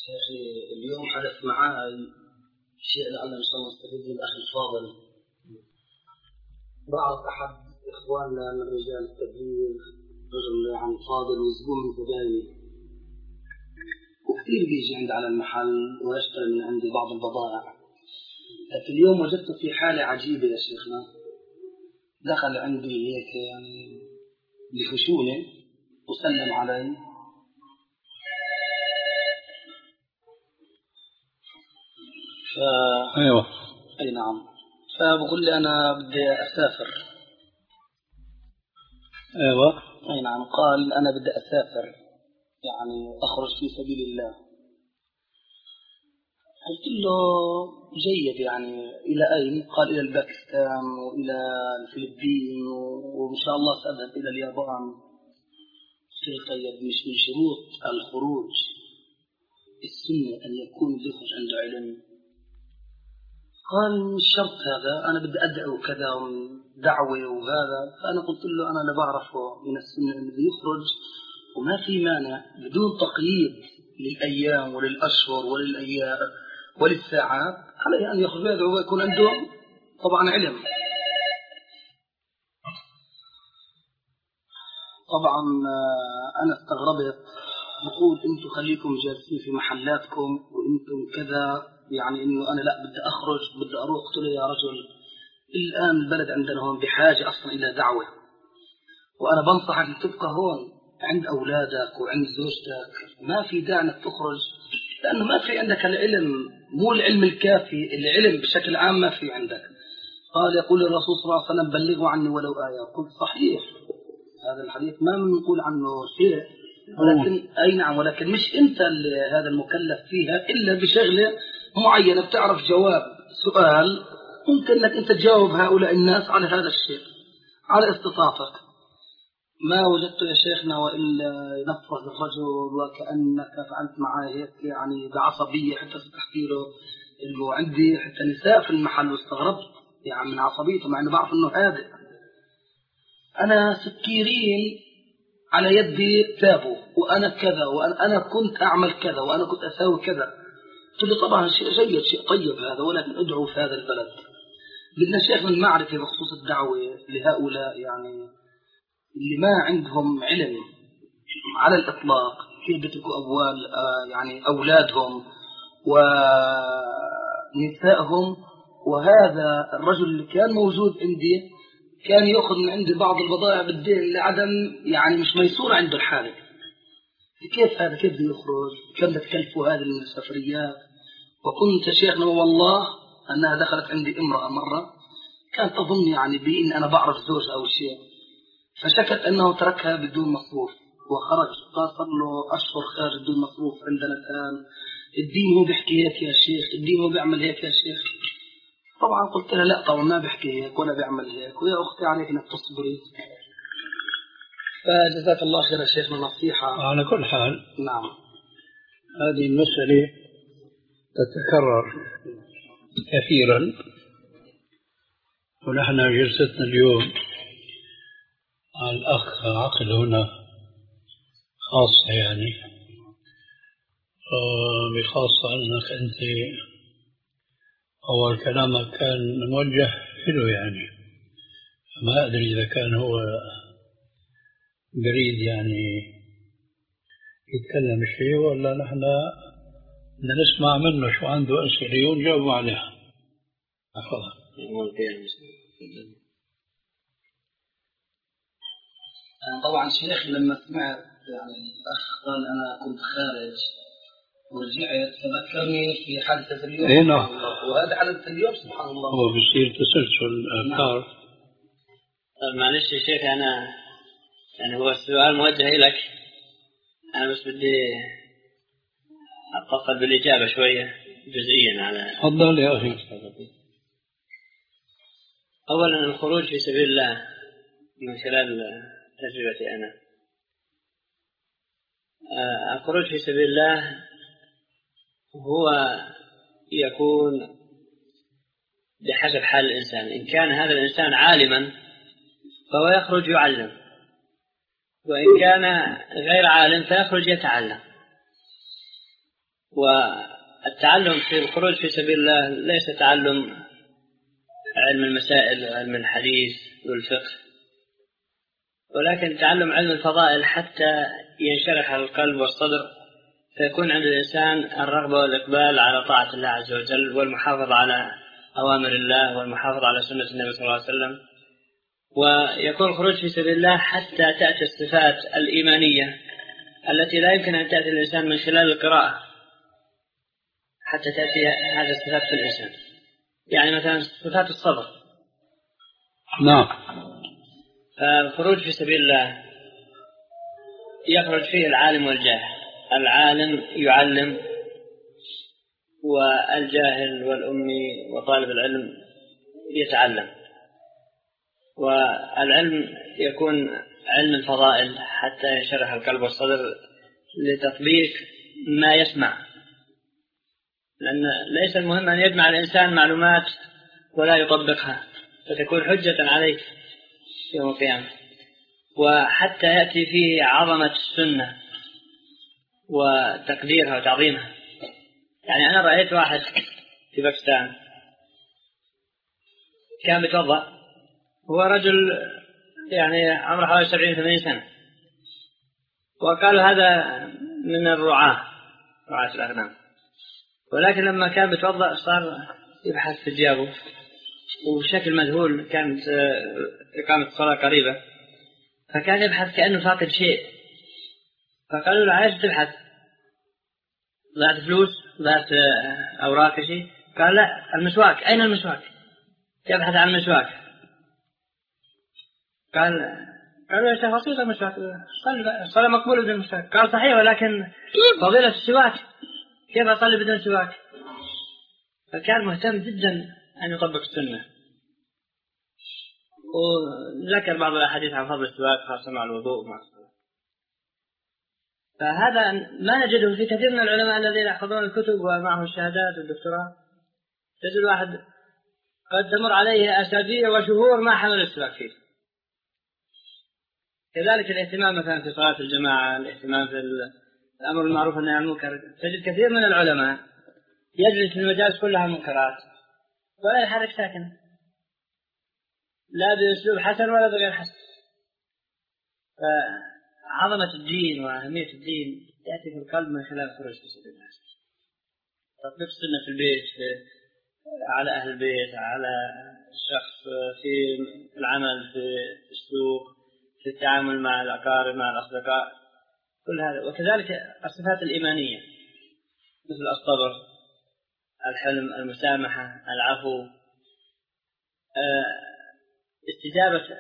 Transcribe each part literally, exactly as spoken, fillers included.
شيخي اليوم حدث معي شيء لعل إن شاء الله نستفيد من الأخ الفاضل. بعض أحد إخواننا من رجال التبليغ رجل يعني فاضل وزبون من زبايني، وكثير بيجي عند على المحل ويشتري من عندي بعض البضائع. لكن اليوم وجدته في حالة عجيبة يا شيخنا، دخل عندي هيك يعني بخشونة وسلم علي، ف... أيوة أي نعم، فبقول لي أنا بدي أسافر. أيوة أي نعم، قال أنا بدي أسافر يعني أخرج في سبيل الله. قلت له جيد، يعني إلى أين؟ قال إلى الباكستان وإلى الفلبين وإن شاء الله سأذهب إلى اليابان. قلت له طيب، مش من شروط الخروج السنة أن يكون يخرج عنده علم؟ قال مش شرط هذا، أنا بدي أدعو كذا دعوة وهذا. فأنا قلت له أنا اللي بعرفه من السنة أنه يخرج وما في مانع بدون تقييد للأيام وللأشهر وللأيام وللساعات، عليه أن يخرج ويدعو ويكون عنده طبعا علم. طبعا أنا استغربت، بقول أنتم خليكم جالسين في محلاتكم وأنتم كذا، يعني إنه أنا لا بدي أخرج بدي أروح. قلت له يا رجل الآن البلد عندنا هون بحاجة أصلا إلى دعوة، وأنا بنصحك أن تبقى هون عند أولادك وعند زوجتك، ما في داعي أنك تخرج لأنه ما في عندك العلم، مو العلم الكافي، العلم بشكل عام ما في عندك. قال يقول الرسول صلى الله عليه وسلم بلغوا عني ولو آية. قلت صحيح هذا الحديث ما بنقول عنه شيء، ولكن أي نعم، ولكن مش أنت اللي هذا المكلف فيها إلا بشغلة معينة، بتعرف جواب سؤال ممكن أنك أنت تجاوب هؤلاء الناس على هذا الشيء على استطاعتك. ما وجدت يا شيخنا وإلا ينفذ الرجل وكأنك فعلت معاه هيك يعني بعصبية، حتى فتحت له إنه عندي حتى نساء في المحل واستغربت يعني من عصبيته، مع إنه بعرف إنه هادئ. أنا سكيرين على يدي تابوا وأنا كذا وأنا أنا كنت أعمل كذا وأنا كنت أساوي كذا. قلت له طبعا شيء جيد شيء طيب هذا، ولكن ادعو في هذا البلد. بدنا شيخنا المعرفة بخصوص الدعوة لهؤلاء يعني اللي ما عندهم علم على الإطلاق، كيف بتركوا أبوال يعني أولادهم ونسائهم. وهذا الرجل اللي كان موجود عندي كان يأخذ من عندي بعض البضائع بالدين لعدم يعني مش ميسور عنده الحالة. كيف هذا كيف بده يخرج؟ كم تكلفوا هذه السفريات؟ وكنت شيخنا والله أنها دخلت عندي امرأة مرة كانت تظن يعني بإن أنا بعرف زوج أو شيء، فشكت أنه تركها بدون مصروف وخرج. قال صار له أشهر خارج بدون مصروف عندنا الآن، الدين هو بيحكي هيك يا شيخ، الدين هو بيعمل هيك يا شيخ. طبعا قلت لها لا طبعا ما بيحكي هيك ولا بيعمل هيك، ويا أختي عليك أنك تصبري. فجزاك الله خير يا شيخنا نصيحة. على كل حال نعم، هذه المسألة تتكرر كثيرا، ونحن جلستنا اليوم على الأخ عقل هنا خاصة يعني بخاصة أنك أنت أول كلامك كان موجه له يعني، ما أدري إذا كان هو بريد يعني يتكلم شيء ولا نحن نسمع منه شو عنده أسئلة ونجاوب عليها. أفضل. طبعا شيخ لما سمعت يعني الأخ قال أنا كنت خارج ورجعت فذكرني في حادثة اليوم. إيه نعم. وهذا حادثة اليوم سبحان الله هو بيصير تسلسل أفكار. معلش يا شيخ أنا يعني هو السؤال موجه لك، أنا بس بدي أتطفل بالإجابة شوية جزئيا على. تفضل يا أخي. أولا الخروج في سبيل الله من خلال تجربتي أنا، الخروج في سبيل الله هو يكون بحسب حال الإنسان. إن كان هذا الإنسان عالما فهو يخرج يعلم، وإن كان غير عالم فيخرج يتعلم. والتعلم في الخروج في سبيل الله ليس تعلم علم المسائل وعلم الحديث والفقه، ولكن تعلم علم الفضائل حتى ينشرح القلب والصدر، فيكون عند الإنسان الرغبة والإقبال على طاعة الله عز وجل والمحافظة على أوامر الله والمحافظة على سنة النبي صلى الله عليه وسلم. ويكون الخروج في سبيل الله حتى تأتي الصفات الإيمانية التي لا يمكن أن تأتي الإنسان من خلال القراءة، حتى تأتي هذه الصفات في الإنسان. يعني مثلا صفات الصبر. نعم. فالخروج في سبيل الله يخرج فيه العالم والجاهل. العالم يعلم، والجاهل والأمي وطالب العلم يتعلم. والعلم يكون علم الفضائل حتى ينشرح القلب والصدر لتطبيق ما يسمع، لأن ليس المهم أن يجمع الإنسان معلومات ولا يطبقها فتكون حجة عليه يوم القيامة. وحتى يأتي فيه عظمة السنة وتقديرها وتعظيمها. يعني أنا رأيت واحد في باكستان كان بيتوضأ، هو رجل يعني عمره حوالي سبعين ثمانين سنة، وقالوا هذا من الرعاة، رعاة الأغنام. ولكن لما كان بيتوضأ صار يبحث في جيابه وبشكل مذهول، كانت إقامة الصلاة قريبة، فكان يبحث كأنه فاقد شيء. فقالوا له عايز تبحث؟ ضعت فلوس؟ ضعت أوراق شيء؟ قال لا، المسواك. أين المسواك؟ يبحث عن المسواك. قال قالوا يا شيخ بسيطة المسواك، الصلاة مقبولة بدون مسواك. قال صحيح، ولكن فضيلة السواك، كيف أصلي بدون سواك؟ فكان مهتم جدا أن يطبق السنة، وذكر بعض الأحاديث عن فضل السواك خاصة مع الوضوء مع الصلاة. فهذا ما نجده في كثير من العلماء الذين يحفظون الكتب ومعهم الشهادات والدكتوراه. تجد واحد قد تمر عليه أسابيع وشهور ما حمل السواك فيه. كذلك الاهتمام مثلا في صلاة الجماعة، الاهتمام في الأمر المعروف والنهي عن المنكر. تجد كثير من العلماء يجلس في المجالس كلها منكرات ولا يحرك ساكن، لا بأسلوب حسن ولا بغير حسن. فعظمة الدين وأهمية الدين تأتي في القلب من خلال الخروج في سبيل الله. تطبيق السنة في البيت، في على أهل البيت، على الشخص في العمل، في السوق، في التعامل مع الأقارب، مع الأصدقاء، كل هذا. وكذلك الصفات الإيمانية مثل الصبر، الحلم، المسامحة، العفو، استجابة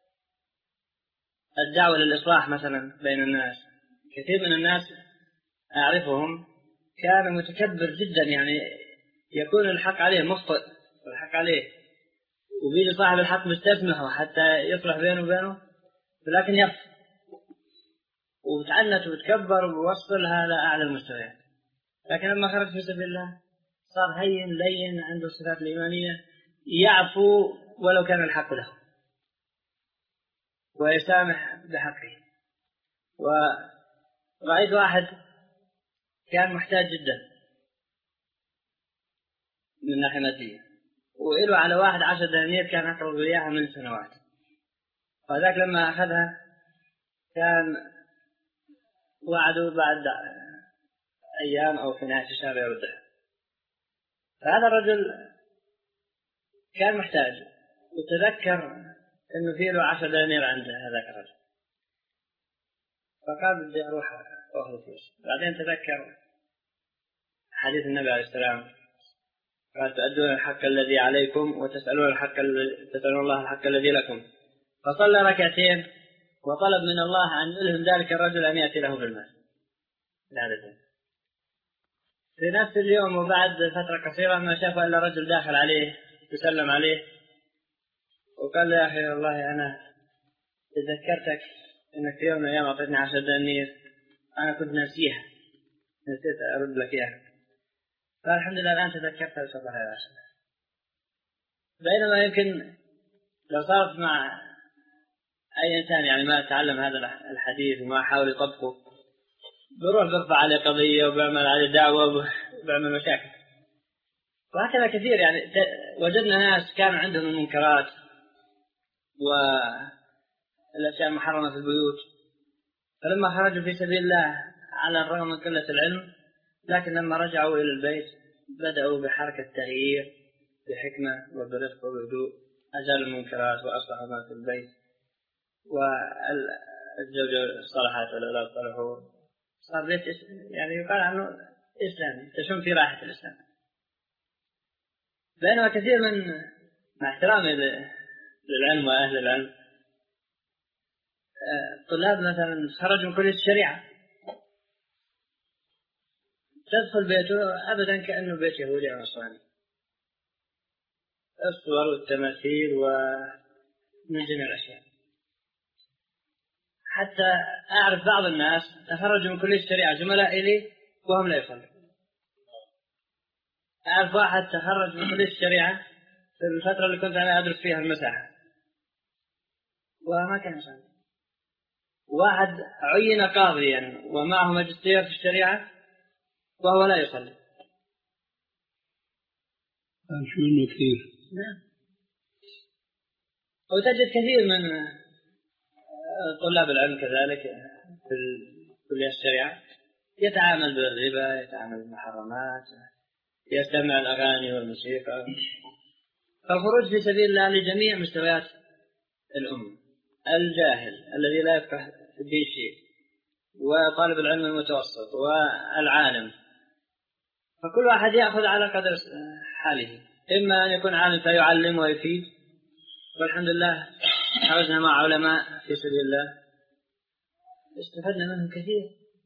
الدعوة للإصلاح مثلا بين الناس. كثير من الناس أعرفهم كان متكبر جدا، يعني يكون الحق عليه مخطئ والحق عليه، وبيجي صاحب الحق مستسمحه حتى يصلح بينه وبينه، لكن يرفض وتعنت وتكبر ووصلها لأعلى المستويات. لكن لما خرج في سبيل الله صار هين لين، عنده الصفات الإيمانية، يعفو ولو كان الحق له ويسامح بحقه. ورأيت واحد كان محتاج جدا من ناحية مادية، وإله على واحد عشر دنانير كان أقرض إياها من سنوات، وذاك لما أخذها كان وعدوا بعد أيام أو في نهاية الشهر يردها. فهذا الرجل كان محتاج، وتذكر أنه فيه له عشر دنانير عند هذاك الرجل، فقال بدي أروح أخذ فلوس. بعدين تذكر حديث النبي عليه السلام، قال تؤدون الحق الذي عليكم وتسألون الحق تسألون الله الحق الذي لكم. فصلى ركعتين وطلب من الله أن يلهم ذلك الرجل أن يأتي له بالمال العدد. في نفس اليوم وبعد فترة قصيرة ما شاف إلا رجل داخل عليه يسلم عليه وقال له يا أخي والله أنا تذكرتك إنك في يوم من الأيام أعطيتني عشر دنانير، أنا كنت ناسيها، نسيت أرد لك إياها. فالحمد لله الآن تذكرتها وصلها يا عشر. بينما يمكن لو صارت مع أي إنسان يعني ما تعلم هذا الحديث وما حاول يطبقه بروح برفع عليه قضية وبعمل عليه دعوة وبعمل مشاكل. وهكذا كثير يعني وجدنا ناس كانوا عندهم المنكرات والأشياء المحرمة في البيوت، فلما خرجوا في سبيل الله على الرغم من قلة العلم، لكن لما رجعوا إلى البيت بدأوا بحركة تغيير بحكمة وبرفق وبهدوء، أزالوا المنكرات وأصلحوا ما في البيت، والزوجة صلحت والأولاد صلحوا، صار بيت يعني يقال عنه إسلامي، تشم في راحة الإسلام. بينما كثير من مع احترامي للعلم وأهل العلم، طلاب مثلا خرجوا من كلية الشريعة، تدخل بيته أبدا كأنه بيت يهودي أو نصراني، الصور والتماثيل ومن جميع الأشياء. حتى أعرف بعض الناس تخرجوا من كلية الشريعة زملاء إلي وهم لا يصلون. أعرف واحد تخرج من كلية الشريعة في الفترة اللي كنت أنا أدرس فيها المساحة وما كان يصلي. واحد عين قاضيا ومعه ماجستير في الشريعة وهو لا يصلي. شو إنه كثير. نعم. وتجد كثير من طلاب العلم كذلك في كلية الشريعة يتعامل بالربا، يتعامل بالمحرمات، يستمع الأغاني والموسيقى. فالخروج في سبيل الله لجميع مستويات الأمة، الجاهل الذي لا يفقه في الدين شيء، وطالب العلم المتوسط، والعالم، فكل واحد يأخذ على قدر حاله. إما أن يكون عالم فيعلم ويفيد، والحمد لله حوزنا مع علماء في سبيل الله استفدنا منهم كثير،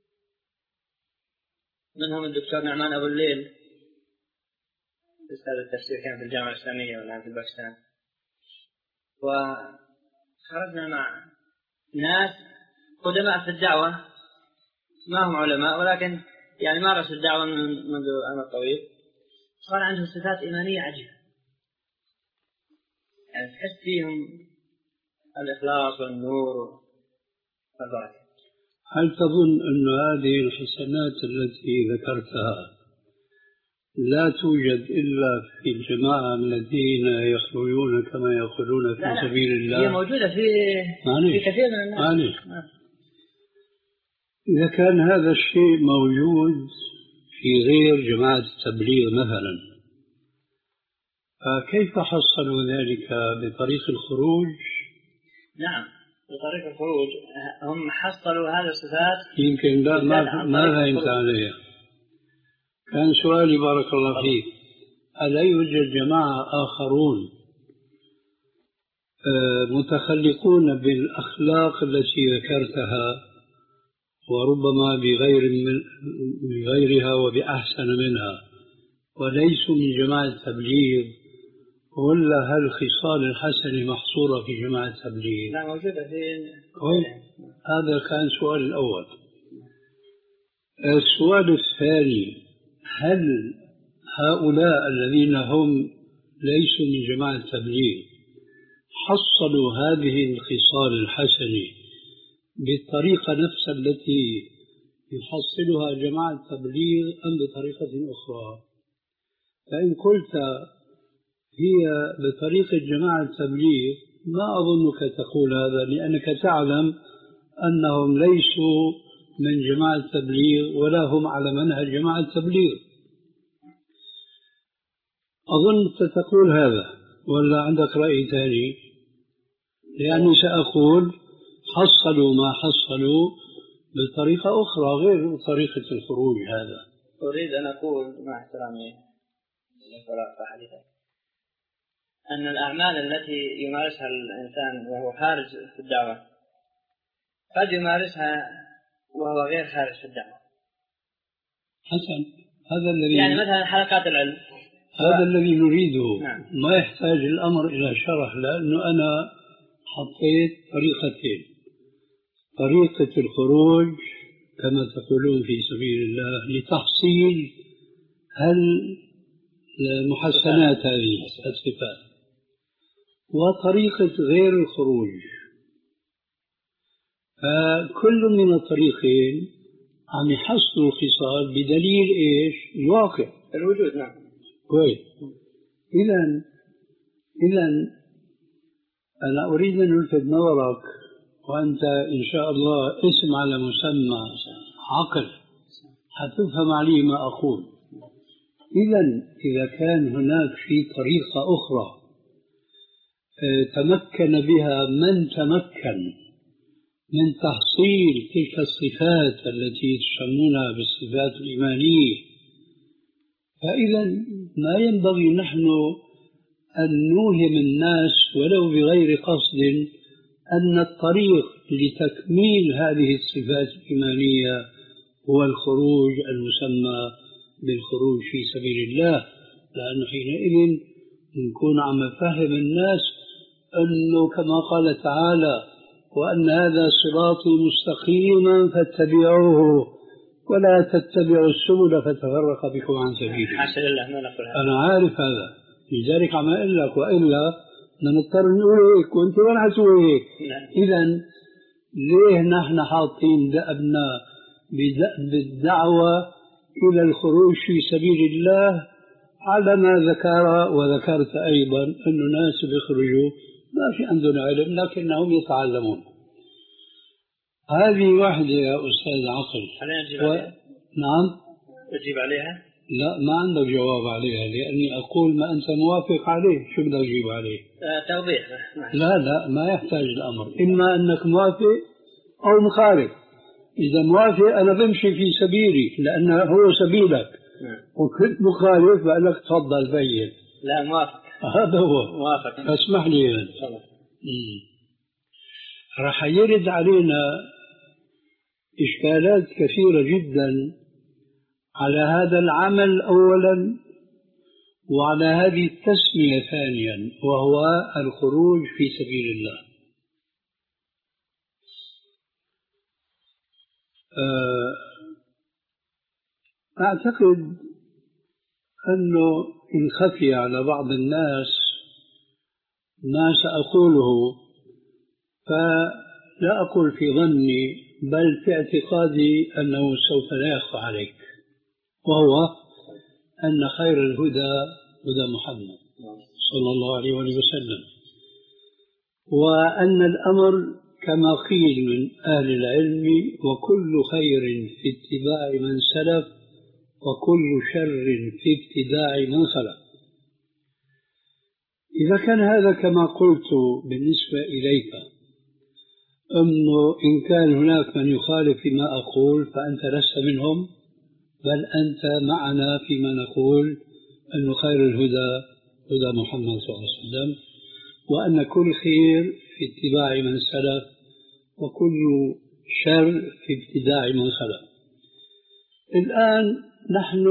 منهم الدكتور نعمان أبو الليل أستاذ التفسير كان في الجامعة الإسلامية والآن في باكستان. وخرجنا مع ناس قدماء في الدعوة ما هم علماء ولكن يعني مارسوا الدعوة منذ أمد طويل، صار عندهم صفات إيمانية عجيبة، يعني تحس فيهم الإخلاص والنور والبركة. هل تظن أن هذه الحسنات التي ذكرتها لا توجد إلا في الجماعة الذين يخرجون كما يخرجون في لا لا. سبيل الله؟ هي موجودة في, في كثير من الناس. معلش. إذا كان هذا الشيء موجود في غير جماعة التبليغ مثلا، فكيف حصلوا ذلك بطريق الخروج؟ نعم بطريق الخروج هم حصلوا هذه الصفات. يمكن لا ما ما فهمت عليها. كان سؤالي بارك الله فيك، ألا يوجد جماعة آخرون متخلقون بالأخلاق التي ذكرتها وربما بغير من بغيرها وبأحسن منها وليسوا من جماعة التبليغ، ولا هل الخصال الحسنة محصورة في جماعة التبليغ؟ لا موجودة في. هذا كان السؤال الأول. السؤال الثاني، هل هؤلاء الذين هم ليسوا من جماعة التبليغ حصلوا هذه الخصال الحسنة بالطريقة نفسها التي يحصلها جماعة التبليغ أم بطريقة أخرى؟ فإن قلت هي بطريقة جماعة التبليغ ما أظنك تقول هذا، لأنك تعلم أنهم ليسوا من جماعة التبليغ ولا هم على منهج جماعة التبليغ. أظن تقول هذا ولا عندك رأي ثاني؟ لأني سأقول حصلوا ما حصلوا بطريقة أخرى غير طريقة الخروج. هذا أريد أن أقول مع احترامي أن الأعمال التي يمارسها الإنسان وهو خارج في الدعوة قد يمارسها وهو غير خارج في الدعوة. حسن، هذا الذي يعني مثلا حلقات العلم هذا و... الذي نريده. نعم. ما يحتاج الأمر إلى شرح، لأنه أنا حطيت طريقتين: طريقة الخروج كما تقولون في سبيل الله لتحصيل هل المحسنات هذه الصفات، وطريقة غير الخروج. فكل من الطريقين عم يحصلوا الخصال بدليل إيش؟ الواقع الوجود. نعم كويس. إذا إذا أنا أريد أن ألفت نظرك، وأنت إن شاء الله اسم على مسمى عقل حتفهم علي ما أقول. إذا إذا كان هناك في طريقة أخرى تمكن بها من تمكن من تحصيل تلك الصفات التي تسمونها بالصفات الإيمانية، فإذا ما ينبغي نحن أن نوهم الناس ولو بغير قصد أن الطريق لتكميل هذه الصفات الإيمانية هو الخروج المسمى بالخروج في سبيل الله، لأنه حينئذ نكون عم نفهم الناس أنه كما قال تعالى وأن هذا صراطي مستقيما فاتبعوه ولا تتبعوا السبل فتفرق بكم عن سبيله. حاشا لله ما نقول هذا. أنا عارف هذا، لذلك عم أقول لك، وإلا نضطر نقول هيك وأنت وين حتسوي هيك. إذا ليه نحن حاطين دأبنا بالدعوة إلى الخروج في سبيل الله على ما ذكر وذكرت أيضا أن ناس بيخرجوا ما في عندهم علم لكنهم يتعلمون. هذه واحدة يا أستاذ عقل. أنا أجيب و... عليها؟ نعم أجيب عليها؟ لا ما عندك جواب عليها، لأني أقول ما أنت موافق عليه شو بدك تجيب عليه؟ آه توضيح. لا لا ما يحتاج الأمر، إما أنك موافق أو مخالف. إذا موافق أنا بمشي في سبيلي لأنه هو سبيلك، وكنت مخالف بقول لك تفضل بين. لا موافق. هذا هو موافق. اسمح لي يعني. راح يرد علينا إشكالات كثيرة جدا على هذا العمل أولا، وعلى هذه التسمية ثانيا، وهو الخروج في سبيل الله. أعتقد أنه إن خفي على بعض الناس ما سأقوله، فلا أقول في ظني بل في اعتقادي أنه سوف لا يخفى عليك، وهو أن خير الهدى هدى محمد صلى الله عليه وسلم، وأن الأمر كما قيل من أهل العلم وكل خير في اتباع من سلف وكل شر في ابتداع من خلف. إذا كان هذا كما قلت بالنسبة إليك، أنه إن كان هناك من يخالف فيما أقول فأنت لست منهم، بل أنت معنا فيما نقول أن خير الهدى هدى محمد صلى الله عليه وسلم، وأن كل خير في اتباع من سلف وكل شر في ابتداع من خلف. الآن نحن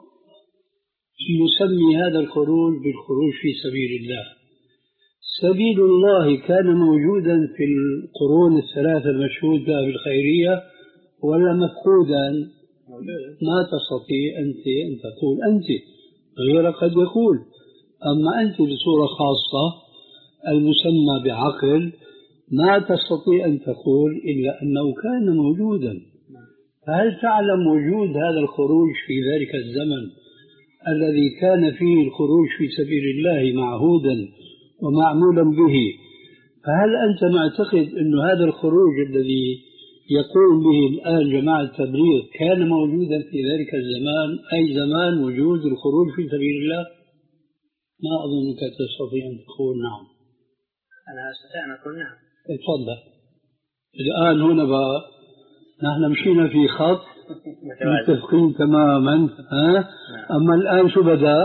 نسمي هذا الخروج بالخروج في سبيل الله. سبيل الله كان موجودا في القرون الثلاثة المشهود بها بالخيرية ولا مفقودا؟ ما تستطيع أنت أن تقول أنت، غيرك قد يقول، أما أنت بصورة خاصة المسمى بعقل ما تستطيع أن تقول إلا أنه كان موجودا. فهل تعلم وجود هذا الخروج في ذلك الزمن الذي كان فيه الخروج في سبيل الله معهودا ومعمولا به؟ فهل أنت معتقد أن هذا الخروج الذي يقول به الآن جماعة التبليغ كان موجودا في ذلك الزمان، أي زمان وجود الخروج في سبيل الله؟ ما أظنك تستطيع أن تقول نعم. أنا أستطيع أن أقول نعم. اتفضل. الآن هنا بقى نحن مشينا في خط متفقين تماما، ها؟ أما الآن شو بدأ؟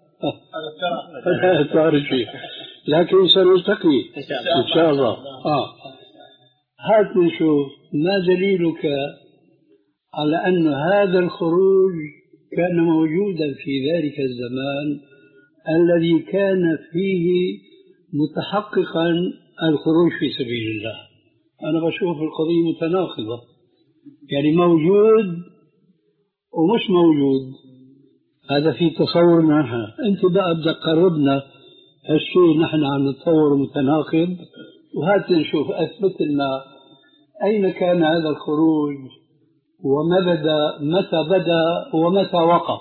لا تعرف شيء، لكن سنلتقي إن شاء الله. آه. هات نشوف ما دليلك على أن هذا الخروج كان موجودا في ذلك الزمان الذي كان فيه متحققا الخروج في سبيل الله. أنا بشوف القضية متناقضة، يعني موجود ومش موجود، هذا في تصورنا نحن. أنت بقى بدك تقربنا هالشيء نحن عم نتصور متناقض، وهات نشوف أثبت لنا أين كان هذا الخروج وما بدأ متى بدأ ومتى وقف؟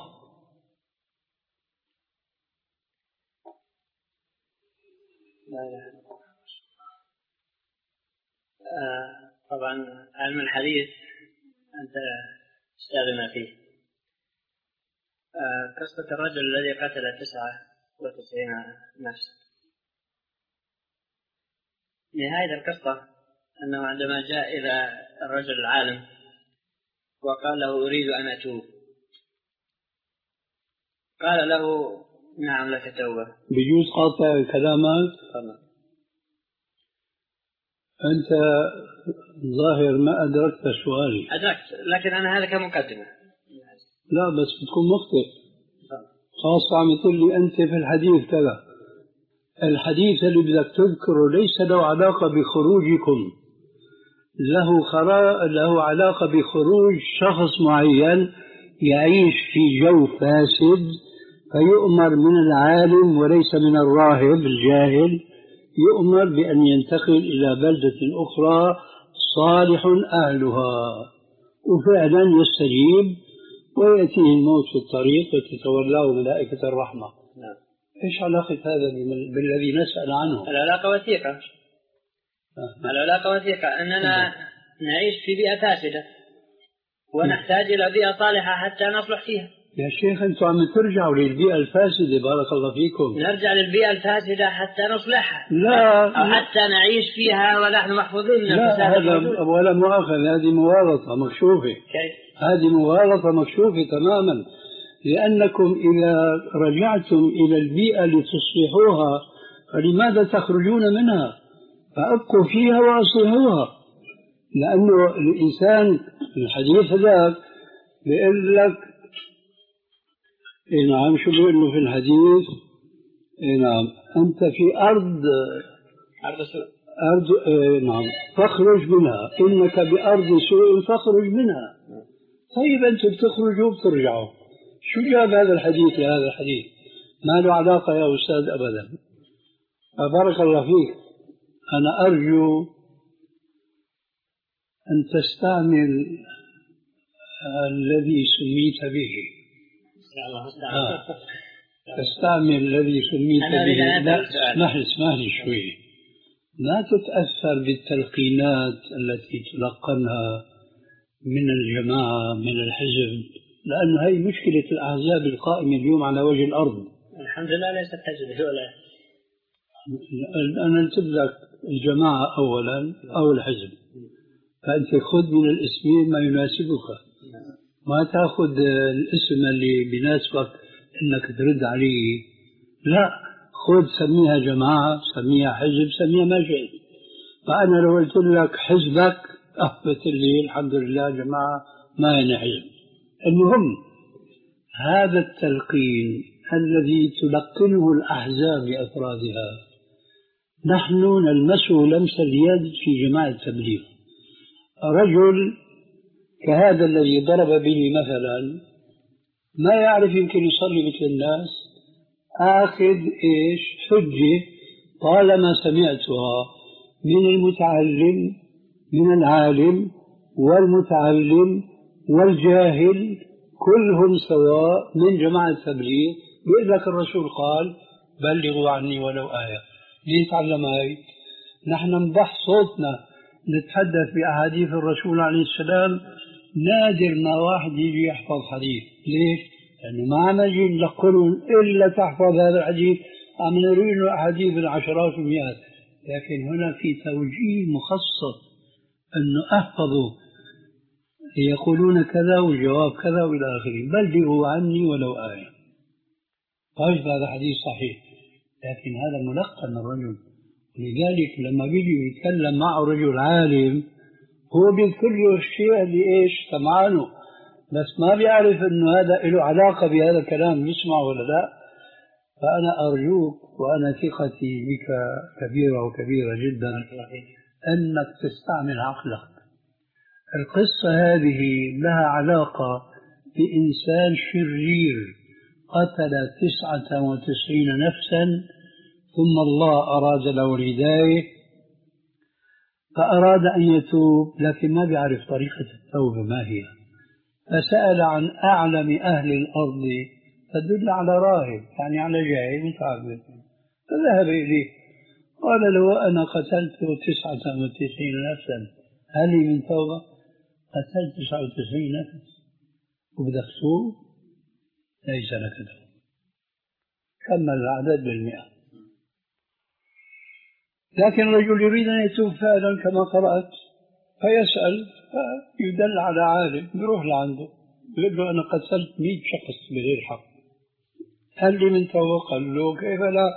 آه طبعا علم الحديث أنت تشتغل فيه. آه قصة الرجل الذي قتل تسعة وتسعين نفسا، نهاية القصة أنه عندما جاء إلى الرجل العالم وقال له أريد أن أتوب، قال له نعم لك توبة. بجوز قاطع كلامك؟ أنت ظاهر ما أدركت سؤالي. أدركت، لكن أنا هذا كمقدمة. لا بس بتكون مخطئ، خاصة عم تقول لي أنت في الحديث كذا. الحديث اللي بدك تذكره ليس له علاقة بخروجكم، له, خرا... له علاقة بخروج شخص معين يعيش في جو فاسد فيؤمر من العالم وليس من الراهب الجاهل، يؤمر بأن ينتقل إلى بلدة أخرى صالح أهلها، وفعلا يستجيب ويأتيه الموت في الطريق وتتولاه ملائكة الرحمة. نعم. إيش علاقة هذا بالذي نسأل عنه؟ العلاقة وثيقة. آه. العلاقة وثيقة أننا آه. نعيش في بيئة فاسدة ونحتاج إلى بيئة صالحة حتى نصلح فيها. يا شيخ أنتم عم ترجعوا للبيئة الفاسدة، بارك الله فيكم. نرجع للبيئة الفاسدة حتى نصلحها، لا أو حتى نعيش فيها ونحن محفوظين من لا هذا ولا مؤاخذ، هذه مغالطة مكشوفة. كيف؟ هذه مغالطة مكشوفة تماما، لأنكم إذا رجعتم إلى البيئة لتصلحوها فلماذا تخرجون منها؟ فأبقوا فيها وأصلحوها، لأنه الإنسان الحديث ذاك بيقول لك إيه نعم، شو بيقول له في الحديث؟ إيه نعم، أنت في أرض أرض سوء، أرض إيه نعم فاخرج منها، إنك بأرض سوء فاخرج منها. طيب أنتم بتخرجوا وبترجعوا، شو جاب هذا الحديث لهذا الحديث؟ ما له علاقة يا أستاذ أبدا. بارك الله فيك، أنا أرجو أن تستعمل الذي سميت به. آه. تستعمل الذي سميت به. لا اسمح لي اسمح لي شوي، لا تتأثر بالتلقينات التي تلقنها من الجماعة من الحزب، لأن هي مشكلة الأحزاب القائمة اليوم على وجه الأرض. الحمد لله ليست حزب ولا. أنا قلت لك الجماعة أولا أو الحزب، فأنت خذ من الاسمين ما يناسبك، ما تأخذ الاسم اللي بيناسبك إنك ترد عليه. لا، خذ سميها جماعة، سميها حزب، سميها ما شئت. فأنا لو قلت لك حزبك أثبت لي الحمد لله جماعة ما يعني حزب. المهم هذا التلقين الذي تلقنه الأحزاب لأفرادها نحن نلمسه لمس اليد في جماعة التبليغ. رجل كهذا الذي ضرب به مثلا ما يعرف يمكن يصلي مثل الناس، آخذ إيش حجة طالما سمعتها من المتعلم من العالم والمتعلم والجاهل كلهم سواء من جماعة التبليغ، بيقول لك الرسول قال بلغوا عني ولو آية. ليه نتعلم هاي؟ نحن نبح صوتنا نتحدث بأحاديث الرسول عليه السلام، نادر ما واحد يجي يحفظ حديث. ليش؟ لأنه ما عم نجي نلقنهم إلا تحفظ هذا الحديث، عم نروي له أحاديث العشرات والمئات. لكن هنا في توجيه مخصص أنه أحفظوا يقولون كذا والجواب كذا وإلى آخره، بلغوا عني ولو آية. طيب هذا حديث صحيح، لكن هذا ملقن الرجل. لذلك لما بيجي يتكلم معه رجل عالم هو بيذكر له الشيء اللي إيش سمعانه، بس ما بيعرف أنه هذا له علاقة بهذا الكلام يسمع ولا لا. فأنا أرجوك وأنا ثقتي بك كبيرة وكبيرة جدا أنك تستعمل عقلك. القصة هذه لها علاقة بإنسان شرير قتل تسعة وتسعين نفسا، ثم الله أراد له الهداية فأراد أن يتوب، لكن ما بيعرف طريقة التوبة ما هي. فسأل عن أعلم أهل الأرض فدل على راهب، يعني على جاهل متعبد، فذهب إليه قال له أنا قتلت تسعة وتسعين نفسا، هل لي من توبة؟ قتلت تسعة وتسعين نفس وبدك توب؟ ليس لك توبة. كمل العدد بالمئة. لكن الرجل يريد أن يتوب فعلا كما قرأت، فيسأل فيدل على عالم، يروح لعنده يقول له أنا قتلت مئة شخص بغير حق، هل لي من توبة؟ قال له كيف لا،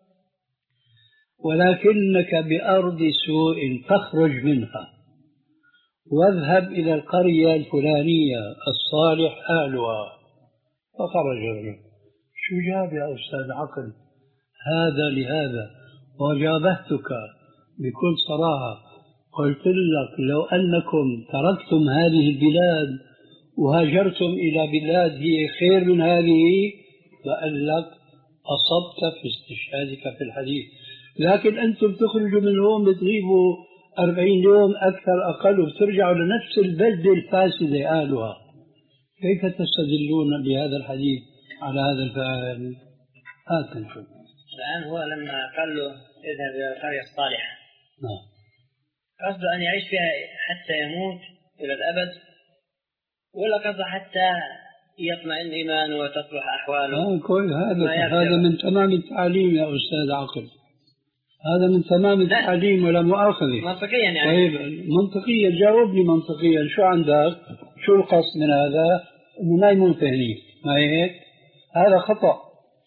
ولكنك بأرض سوء فاخرج منها واذهب إلى القرية الفلانية الصالح أهلها. فخرج الرجل. شو جاب يا أستاذ عقل هذا لهذا؟ وجابهتك بكل صراحة، قلت لك لو أنكم تركتم هذه البلاد وهاجرتم إلى بلاد هي خير من هذه فقال لك أصبت في استشهادك في الحديث، لكن أنتم تخرجوا من هون بتغيبوا أربعين يوم أكثر أقل وبترجعوا لنفس البلدة الفاسدة أهلها، كيف تستدلون بهذا الحديث على هذا الفعل؟ هات نشوف. الآن هو لما قال له اذهب إلى القرية الصالحة، نعم، قصده أن يعيش فيها حتى يموت إلى الأبد، ولا قصده حتى يطمئن إيمانه وتصلح أحواله؟ آه كويس، هذا هذا من تمام التعليم يا أستاذ عقل، هذا من تمام التعليم ولا مؤاخذة. منطقيا يعني. طيب منطقيا جاوبني منطقيا، شو عندك؟ شو القصد من هذا؟ إنه ما يموت هنيك، ما هيك؟ هذا خطأ.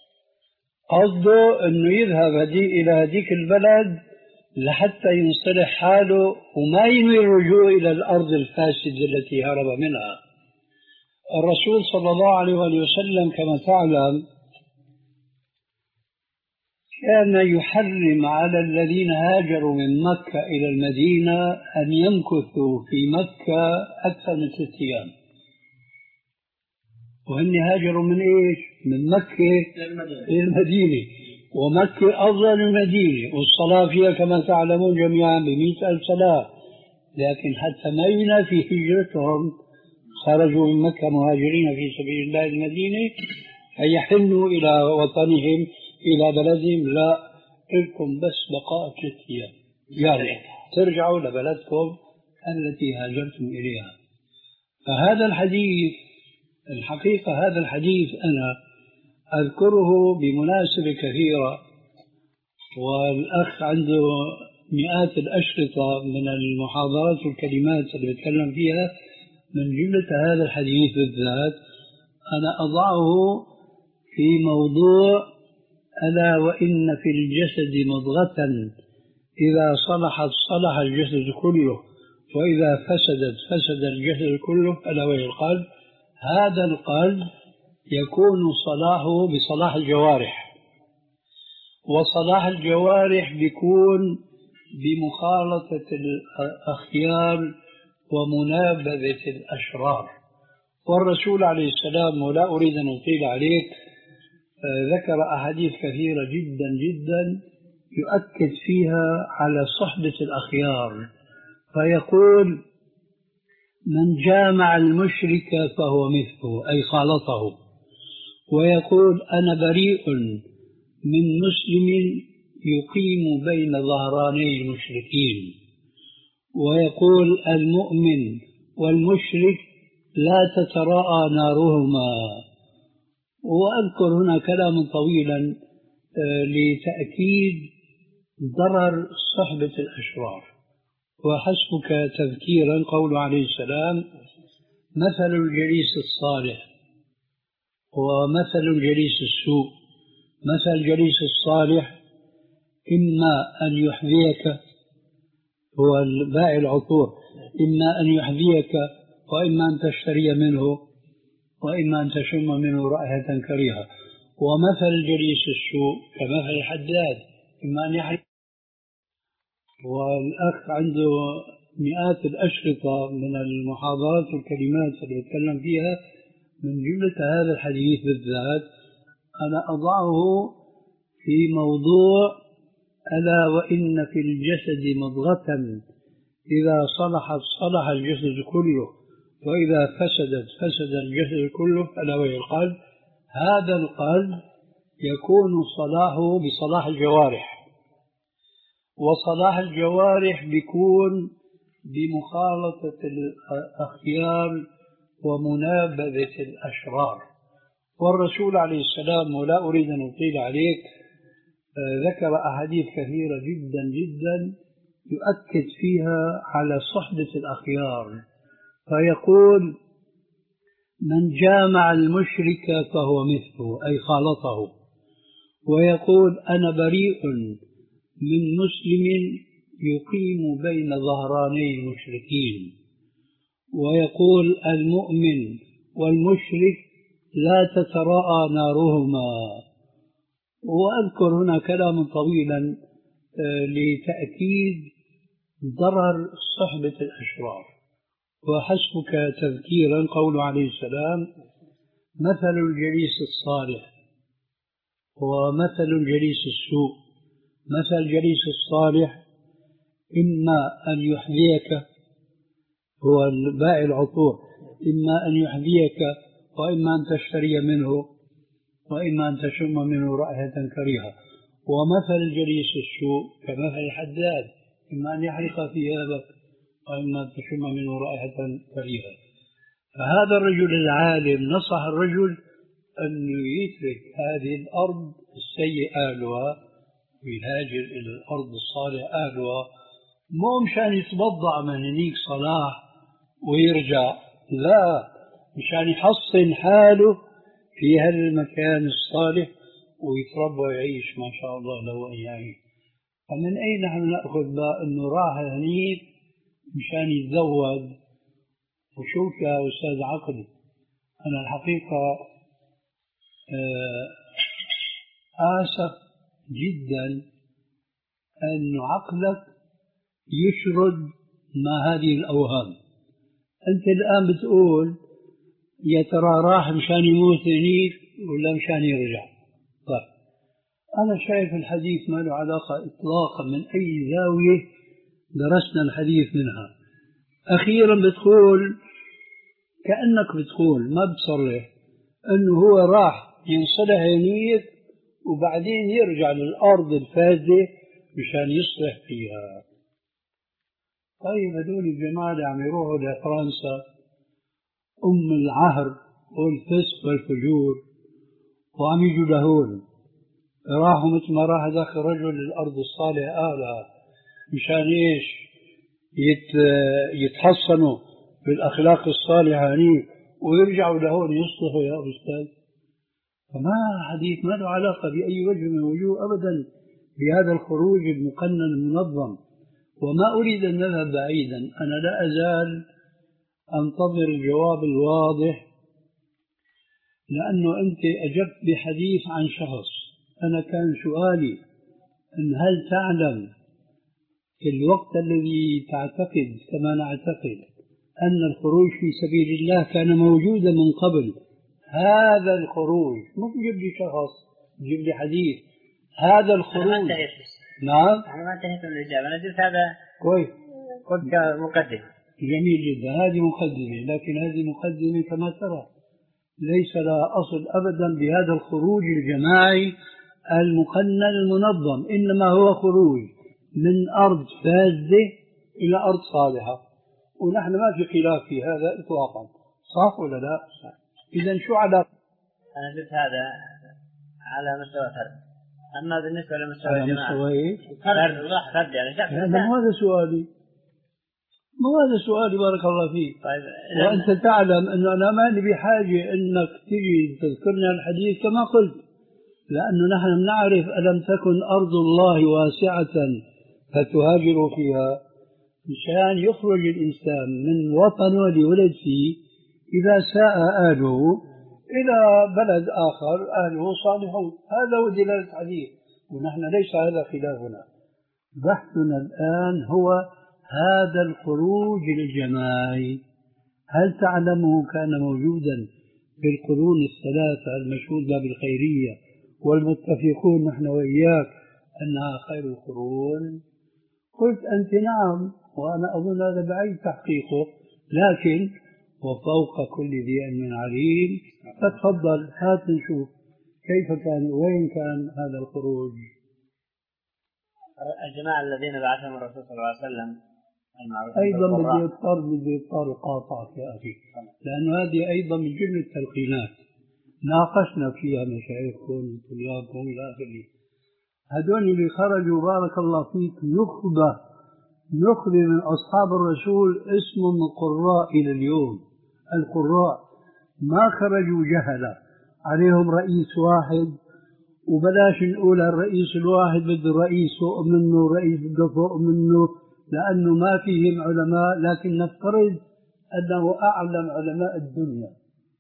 قصده إنه يذهب هدي إلى هذيك البلد لحتى ينصلح حاله وما ينوي الرجوع إلى الأرض الفاسدة التي هرب منها. الرسول صلى الله عليه وسلم كما تعلم كان يحرم على الذين هاجروا من مكة إلى المدينة أن يمكثوا في مكة أكثر من ستة أيام، وهن هاجروا من إيش؟ من مكة إلى المدينة، ومكة أفضل المدينة والصلاة فيها كما تعلمون جميعا بمئة ألف صلاة، لكن حتى ما ينافي هجرتهم خرجوا من مكة مهاجرين في سبيل الله المدينة فيحنوا إلى وطنهم إلى بلدهم، لا لكم بس بقاء ثلاثة أيام، يعني ترجعوا لبلدكم التي هاجرتم إليها. فهذا الحديث الحقيقة هذا الحديث أنا أذكره بمناسبة كثيرة، والأخ عنده مئات الأشرطة من المحاضرات والكلمات اللي بتكلم فيها، من جملة هذا الحديث بالذات أنا أضعه في موضوع ألا وإن في الجسد مضغة إذا صلحت صلح الجسد كله وإذا فسدت فسد الجسد كله ألا وهي القلب. هذا القلب يكون صلاحه بصلاح الجوارح، وصلاح الجوارح بيكون بمخالطة الأخيار ومنابذة الأشرار. والرسول عليه السلام، ولا أريد أن أطيل عليك، ذكر أحاديث كثيرة جدا جدا يؤكد فيها على صحبة الأخيار، فيقول من جامع المشرك فهو مثله أي خالطه، ويقول أنا بريء من مسلم يقيم بين ظهراني المشركين، ويقول المؤمن والمشرك لا تتراءى نارهما. وأذكر هنا كلاما طويلا لتأكيد ضرر صحبة الأشرار. وحسبك تذكيرا قول عليه السلام مثل الجليس الصالح ومثل الجليس السوء، مثل الجليس الصالح إما أن يحذيك، هو البائع العطور، إما أن يحذيك وإما أن تشتري منه وإما أن تشم منه رائحة كريهة. ومثل الجليس السوء كمثل الحداد، إما أن يحرق. والأخ عنده مئات الأشرطة من المحاضرات والكلمات اللي يتكلم فيها، من جملة هذا الحديث بالذات أنا أضعه في موضوع ألا وإن في الجسد مضغة إذا صلحت صلح الجسد كله وإذا فسدت فسد الجسد كله ألا وهي القلب. هذا القلب يكون صلاحه بصلاح الجوارح، وصلاح الجوارح بيكون بمخالطة الأخيار ومنابذة الأشرار. والرسول عليه السلام، ولا أريد أن أطيل عليك، ذكر أحاديث كثيرة جدا جدا يؤكد فيها على صحبة الأخيار، فيقول: من جامع المشرك فهو مثله، أي خالطه. ويقول: أنا بريء من مسلم يقيم بين ظهراني المشركين. ويقول: المؤمن والمشرك لا تتراءى نارهما. وأذكر هنا كلاما طويلا لتأكيد ضرر صحبة الأشرار. وحسبك تذكيرا قول عليه السلام: مثل الجليس الصالح ومثل الجليس السوء. مثل الجليس الصالح إما أن يحذيك، هو البائع العطور، إما أن يحذيك وإما أن تشتري منه وإما أن تشم منه رائحة كريهة. ومثل الجليس السوء كمثل الحداد، إما أن يحرق ثيابك وإما أن تشم منه رائحة كريهة. فهذا الرجل العالم نصح الرجل أن يترك هذه الأرض السيئة أهلها ويهاجر إلى الأرض الصالح أهلها، مو مشان يتبضع من هنيك صلاح ويرجع، لا، مشان يحصن حاله في هذا المكان الصالح ويتربى ويعيش ما شاء الله له أن يعيش. فمن أين نحن نأخذ بقى أنه راح هنيك مشان يتزوج؟ وشوف يا أستاذ عقل، أنا الحقيقة آسف جدا أن عقلك يشرد ما هذه الأوهام. أنت الآن بتقول يا ترى راح مشان يموت هنيك ولا مشان يرجع؟ طيب، أنا شايف الحديث ما له علاقة إطلاقا من أي زاوية درسنا الحديث منها. أخيرا بتقول كأنك بتقول ما بتصرح أنه هو راح ينصلح هنيك وبعدين يرجع للأرض الفاسدة مشان يصلح فيها. طيب هذول الجماعة اللي عم يروحوا لفرنسا أم العهر والفسق والفجور وعم يجوا لهون، راحوا مثل ما راح ذاك الرجل للأرض الصالحة أهلها مشان إيش؟ يت يتحصنوا بالأخلاق الصالحة هنيك ويرجعوا لهون يصلحوا يا أستاذ. فما حديث ما له علاقة بأي وجه من الوجوه أبدا بهذا الخروج المقنن المنظم. وما أريد أن نذهب بعيدا، أنا لا أزال أنتظر الجواب الواضح، لأنه أنت أجبت بحديث عن شخص. أنا كان سؤالي أن هل تعلم في الوقت الذي تعتقد كما نعتقد أن الخروج في سبيل الله كان موجودا من قبل، هذا الخروج مو تجيب لي شخص تجيب لي حديث، هذا الخروج. أنا ما انتهيت. نعم أنا ما انتهيت من الإجابة، أنا قلت هذا كويس، قلت مقدمة. جميل جدا، هذه مقدمة، لكن هذه مقدمة كما ترى ليس لها أصل أبدا بهذا الخروج الجماعي المقنن المنظم، إنما هو خروج من أرض فاسدة إلى أرض صالحة، ونحن ما في خلاف في هذا إطلاقا، صح ولا لا؟ إذا شو علاقة؟ أنا قلت هذا على مستوى فرد، أما بالنسبة لمستوى على الجماعة مستوى إيه؟ فرد راح فرد يعني هذا مو هذا سؤالي، مو هذا سؤالي بارك الله فيك. طيب وأنت تعلم أنه أنا ماني بحاجة أنك تجي تذكرنا الحديث كما قلت، لأنه نحن نعرف ألم تكن أرض الله واسعة فتهاجروا فيها، مشان يخرج الإنسان من وطنه اللي ولد فيه إذا ساء أهله إلى بلد آخر أهله صالحون. هذا هو دلالة الحديث، ونحن ليس هذا خلافنا. بحثنا الآن هو هذا الخروج الجماعي، هل تعلمه كان موجودا في القرون الثلاثة المشهود بها بالخيرية والمتفقون نحن وإياك أنها خير القرون؟ قلت أنت نعم، وأنا أظن هذا بعيد تحقيقه، لكن وفوق كل ذي علم عليم. فتفضل هات نشوف كيف كان وين كان هذا الخروج. الجماعة الذين بعثهم الرسول صلى الله عليه وسلم أيضا بدي أضطر بدي أضطر قاطعك يا أخي، لأن هذه أيضا من جملة التلقينات ناقشنا فيها مشايخكم وطلابكم إلى آخره. هذول اللي خرجوا بارك الله فيك نخبة نخبة من أصحاب الرسول اسمهم القراء إلى اليوم. القراء ما خرجوا جهلة عليهم رئيس واحد، وبلاش نقول الرئيس الواحد بده رئيس فوق منه رئيس بده فوق منه، لأنه ما فيهم علماء، لكن نفترض أنه أعلم علماء الدنيا،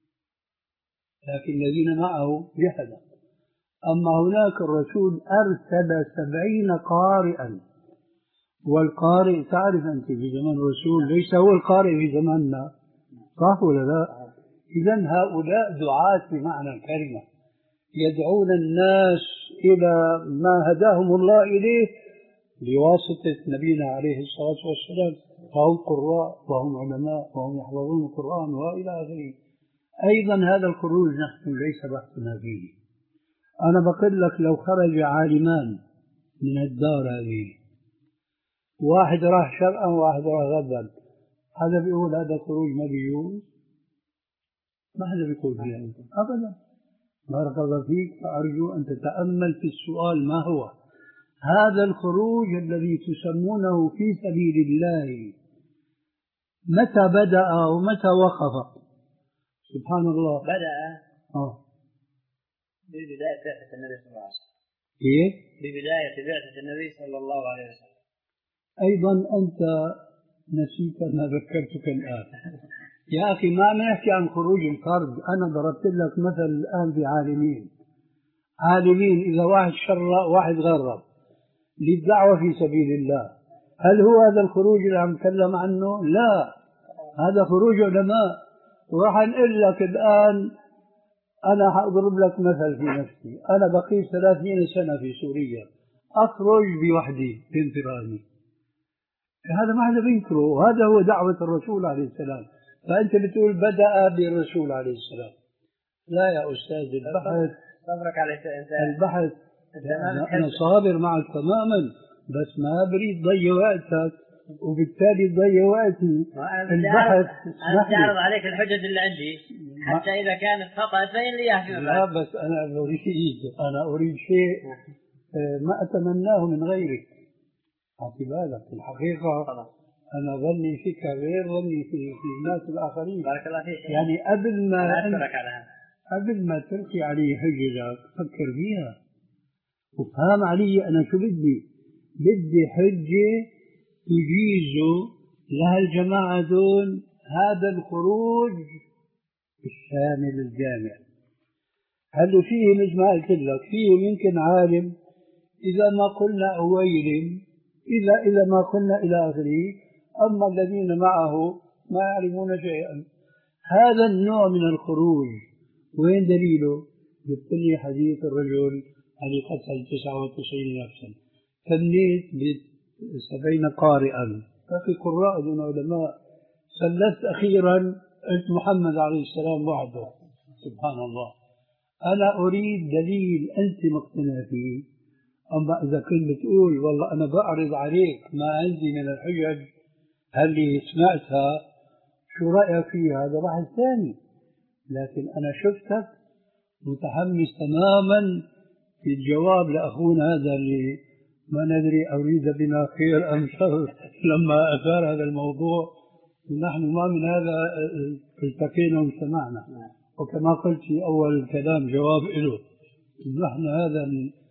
لكن الذين معه جهلة. أما هناك الرسول أرسل سبعين قارئا، والقارئ تعرف أنت في زمن الرسول ليس هو القارئ في زماننا، صح ولا لا؟ إذن هؤلاء دعاة بمعنى الكلمة، يدعون الناس إلى ما هداهم الله إليه بواسطة نبينا عليه الصلاة والسلام، فهم قراء وهم علماء وهم يحفظون القرآن وإلى آخره. أيضا هذا الخروج نحن ليس بحثنا فيه. أنا بقول لك لو خرج عالمان من الدار هذه، واحد راح شرقا وواحد راح غربا، هذا بيقول هذا خروج ما بيجوز؟ ما حدا بيقول فيها أبدا. بارك الله فيك. فأرجو أن تتأمل في السؤال ما هو هذا الخروج الذي تسمونه في سبيل الله، متى بدأ ومتى وقف؟ سبحان الله. بدأ آه. ببداية بعثة النبي صلى الله عليه وسلم. إيه؟ ببداية بعثة النبي صلى الله عليه وسلم. أيضا أنت نسيت ما ذكرتك الآن. يا أخي ما نحكي عن خروج الفرد، أنا ضربت لك مثل الآن بعالمين. عالمين إذا واحد شرع واحد غرب للدعوة في سبيل الله، هل هو هذا الخروج اللي عم نتكلم عنه؟ لا، هذا خروج علماء. وراح نقول لك الآن، أنا حأضرب لك مثل في نفسي. أنا بقيت ثلاثين سنة في سوريا، أخرج بوحدي بانفرادي، هذا ما حدا بينكره، وهذا هو دعوة الرسول عليه السلام. فأنت بتقول بدأ بالرسول عليه السلام. لا يا أستاذ، البحث صبرك على البحث أنا صابر معك تماما، بس ما بريد ضيع وقتك وبالتالي تضيع وقتي. البحث أنا أعرض عليك الحجج اللي عندي حتى إذا كانت خطأ تبين لي إياها. لا بس أنا أريد أنا أريد شيء ما أتمناه من غيرك. أعطي بالك في الحقيقة أنا ظني فيك غير ظني في, في الناس الآخرين. بارك الله فيك. يعني قبل ما أشكرك على هذا. قبل ما تلقي علي حجتك فكر فيها وفهم علي أنا شو بدي. بدي حجة تجيز لها الجماعة دون هذا الخروج الشامل الجامع. هل فيه مثل ما قلت لك فيه يمكن عالم إذا ما قلنا أويل إذا إذا ما قلنا إلى آخره، أما الذين معه ما يعرفون شيئا. هذا النوع من الخروج وين دليله؟ جبت لي حديث الرجل الذي قتل تسعة وتسعين نفسا، تمنيت بسبعين قارئا، ففي قراء دون علماء، سلفت أخيرا قلت محمد عليه السلام وحده. سبحان الله. أنا أريد دليل أنت مقتنع فيه. أما إذا كنت بتقول والله أنا بعرض عليك ما عندي من الحجج هل لي سمعتها شو رأيك فيها، هذا بحث ثاني. لكن أنا شفتك متحمس تماما في الجواب لأخونا هذا اللي ما ندري أريد بنا خير أم شر لما أثار هذا الموضوع، ونحن ما من هذا التقينا واجتمعنا. وكما قلت في أول الكلام جواب له، نحن هذا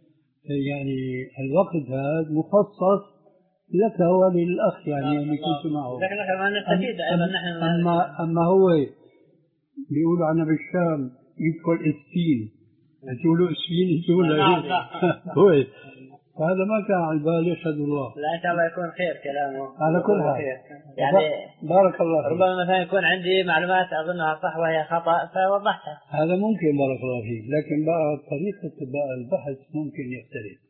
يعني الوقت هذا مخصص لك وللأخ يعني يعني كنت معه. لكن ما نستفيد أيضا نحن. أما أما هو بيقولوا عنا بالشام يدخل إسفين، تقولوا إسفين تقولوا هو فهذا ما كان على بالي. يشهد الله. لا إن شاء الله يكون خير كلامه على كل حال. يعني بارك الله فيك. ربما مثلا يكون عندي معلومات أظنها صح وهي خطأ فوضحتها. هذا ممكن بارك الله فيك، لكن بقى طريقة بقى البحث ممكن يختلف.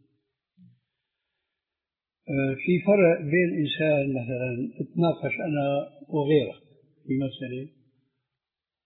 في فرق بين إنسان مثلا اتناقش أنا وغيرك في مسألة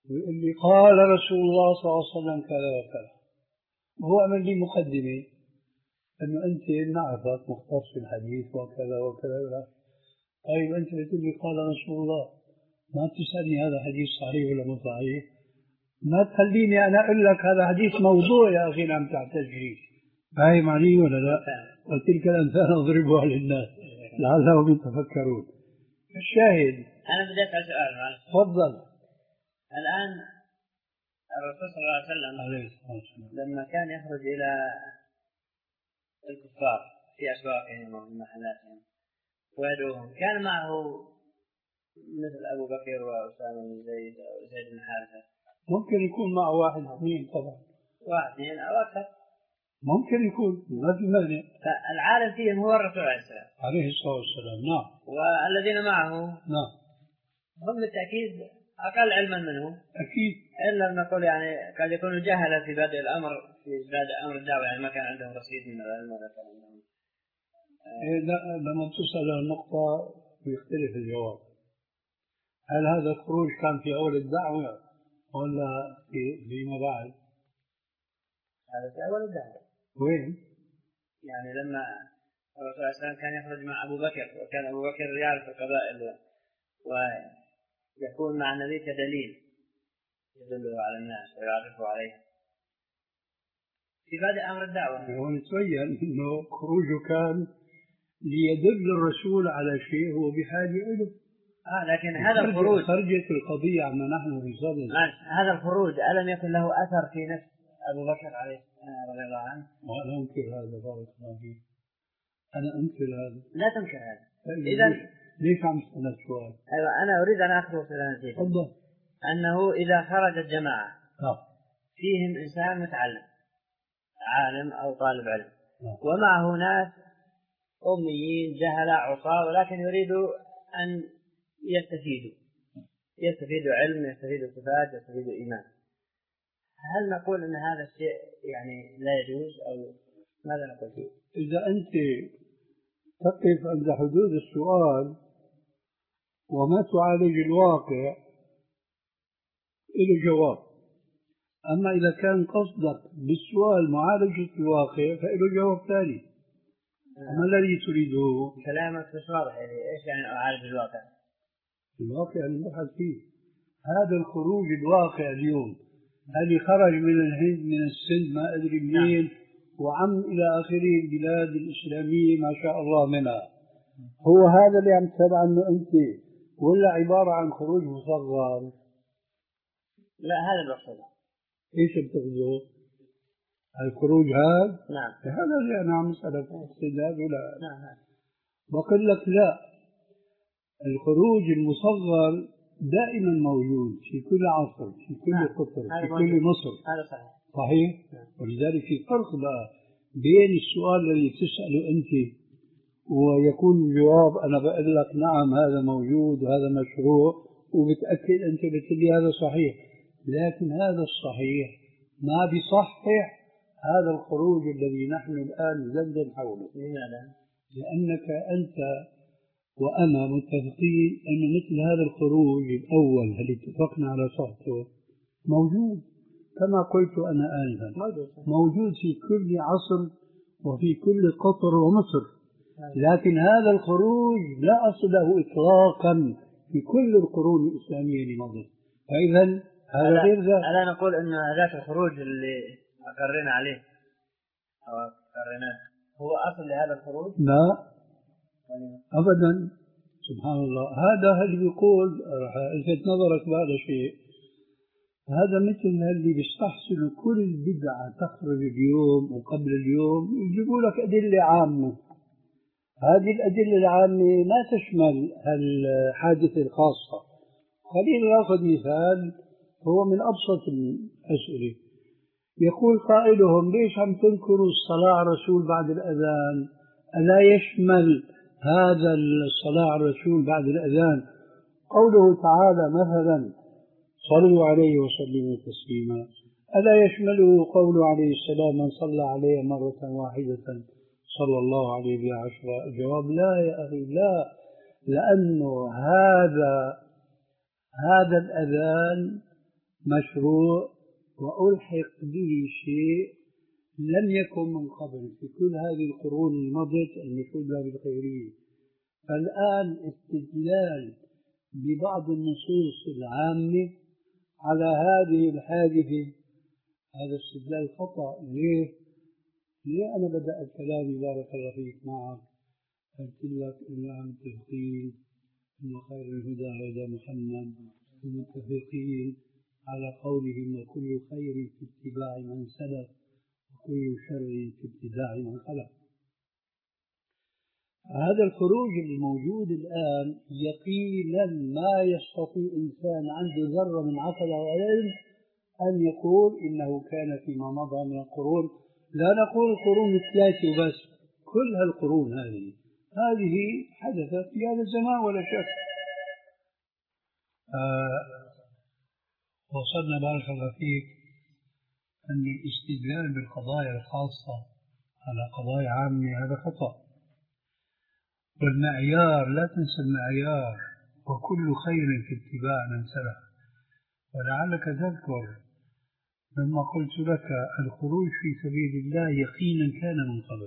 ويقول لي قال رسول الله صلى الله عليه وسلم كذا وكذا، وهو عمل لي مقدمة أنه أنت نعرفك مختص في الحديث وكذا وكذا ولا. طيب أنت بتقول لي قال رسول الله، ما تسألني هذا حديث صحيح ولا مو صحيح؟ ما تخليني أنا أقول لك هذا حديث موضوع يا أخي عم تعتجري. فاهم علي ولا لا؟ وتلك الأمثال أضربها للناس لعلهم يتفكرون. الشاهد أنا بديت أسأل سؤال. تفضل. الآن الرسول صلى الله عليه وسلم عليه الصلاة والسلام لما كان يخرج إلى الكفار في أسواقهم وفي محلاتهم ويدعوهم، كان معه مثل أبو بكر وأسامة بن زيد أو زيد بن حارثة؟ ممكن يكون معه واحد اثنين طبعا، واحد اثنين أو أكثر، ممكن يكون، ما في مانع. فالعالم فيهم هو الرسول عليه السلام عليه الصلاة والسلام. نعم. والذين معه نعم هم بالتأكيد أقل علما منه أكيد، إلا نقول يعني قد يكونوا جهلة في بدء الأمر، في بدء أمر الدعوة، يعني ما كان عندهم رصيد من العلم ولا كان عندهم. إيه لا، لما تسأل النقطة بيختلف الجواب. هل هذا الخروج كان في أول الدعوة ولا في فيما بعد؟ هذا في أول الدعوة. وين؟ يعني لما الرسول صلى الله عليه وسلم كان يخرج مع أبو بكر، وكان أبو بكر يعرف القبائل ويكون مع النبي كدليل يدله على الناس ويعرفه عليه في بدء أمر الدعوة. هو يتبين أنه خروجه كان ليدل الرسول على شيء هو بحاجة إليه. آه لكن هذا الخروج خرجت القضية عما نحن في صدد. هذا الخروج ألم يكن له أثر في نفس أبو بكر عليه رضي الله عنه؟ وأنا أنكر هذا بارك الله فيك. أنا أنكر هذا. لا تنكر هذا. إذا ليش عم تسأل السؤال؟ أيوة أنا أريد أن أخرج إلى نتيجة. تفضل. أنه إذا خرجت جماعة آه. فيهم إنسان متعلم عالم أو طالب علم آه. ومعه ناس أميين جهلة عصاة ولكن يريدوا أن يستفيدوا يستفيدوا علم، يستفيدوا صفات، يستفيدوا إيمان، هل نقول أن هذا الشيء يعني لا يجوز أو ماذا نقول فيه؟ إذا أنت تقف عند حدود السؤال وما تعالج الواقع له جواب. أما إذا كان قصدك بالسؤال معالجة الواقع فله جواب ثاني. ما الذي تريده؟ كلامك مش واضح، يعني إيش يعني أعالج الواقع؟ الواقع المبحث فيه هذا الخروج الواقع اليوم، هل خرج من الهند من السند ما أدري منين وعم إلى آخره البلاد الإسلامية ما شاء الله منها، هو هذا اللي عم تسأل عنه أنت ولا عبارة عن خروج مصغر؟ لا هذا المقصود. إيش بتقصده؟ الخروج هذا؟ نعم. هذا اللي أنا عم أسألك استدلال ولا؟ نعم. بقول لك لا، الخروج المصغر دائما موجود في كل عصر، في كل نعم. قطر، في كل مصر. هذا صحيح. صحيح؟ نعم. ولذلك في فرق بقى بين السؤال الذي تسأله أنت ويكون الجواب أنا بقول لك نعم هذا موجود وهذا مشروع وبتأكد أنت بتقول هذا صحيح، لكن هذا الصحيح ما بيصحح هذا الخروج الذي نحن الآن ندندن حوله. لماذا؟ لأنك أنت وأنا متفقين أن مثل هذا الخروج الأول اللي اتفقنا على صحته موجود كما قلت أنا آنفا، موجود في كل عصر وفي كل قطر ومصر، لكن هذا الخروج لا أصل له إطلاقا في كل القرون الإسلامية اللي مضت. فإذا هذا غير ذلك. ألا نقول أن ذات الخروج اللي أقرنا عليه أو أقرناه هو أصل لهذا الخروج؟ لا أبدا، سبحان الله. هذا اللي بيقول راح ألفت نظرك بهذا الشيء، هذا مثل اللي بيستحسن كل بدعة تخرج اليوم وقبل اليوم يجيبوا لك أدلة عامة. هذه الأدلة العامة ما تشمل الحادثة الخاصة. خلينا نأخذ مثال هو من أبسط الأسئلة. يقول قائلهم ليش عم تنكروا الصلاة على الرسول بعد الأذان؟ ألا يشمل هذا الصلاة على الرسول بعد الأذان قوله تعالى مثلا صلوا عليه وسلموا تسليما؟ ألا يشمله قوله عليه السلام من صلى عليه مرة واحدة صلى الله عليه بها عشرة؟ الجواب لا يا أخي، لا، لأنه هذا هذا الأذان مشروع وألحق به شيء لم يكن من قبل في كل هذه القرون المضت المشهود بها بالخيرية. فالآن استدلال ببعض النصوص العامة على هذه الحادثة هذا استدلال خطأ. ليه؟ ليه أنا بدأت كلامي بارك الله فيك معك قلت لك إننا متفقين إن خير الهدى هدى محمد ومتفقين على قولهم وكل خير في اتباع من سلف وكل شر في ابتداع من خلق. هذا الخروج الموجود الآن يقينا ما يستطيع إنسان عنده ذرة من عقل أو علم أن يقول إنه كان فيما مضى من القرون. لا نقول القرون الثلاثة بس، كل هالقرون هذه هذه حدثت في هذا الزمان ولا شك. آه وصلنا بارك الله فيك أن الاستدلال بالقضايا الخاصة على قضايا عامة هذا خطأ. والمعيار لا تنسى المعيار وكل خير في اتباع من سلف. ولعلك تذكر لما قلت لك الخروج في سبيل الله يقينا كان من قبل،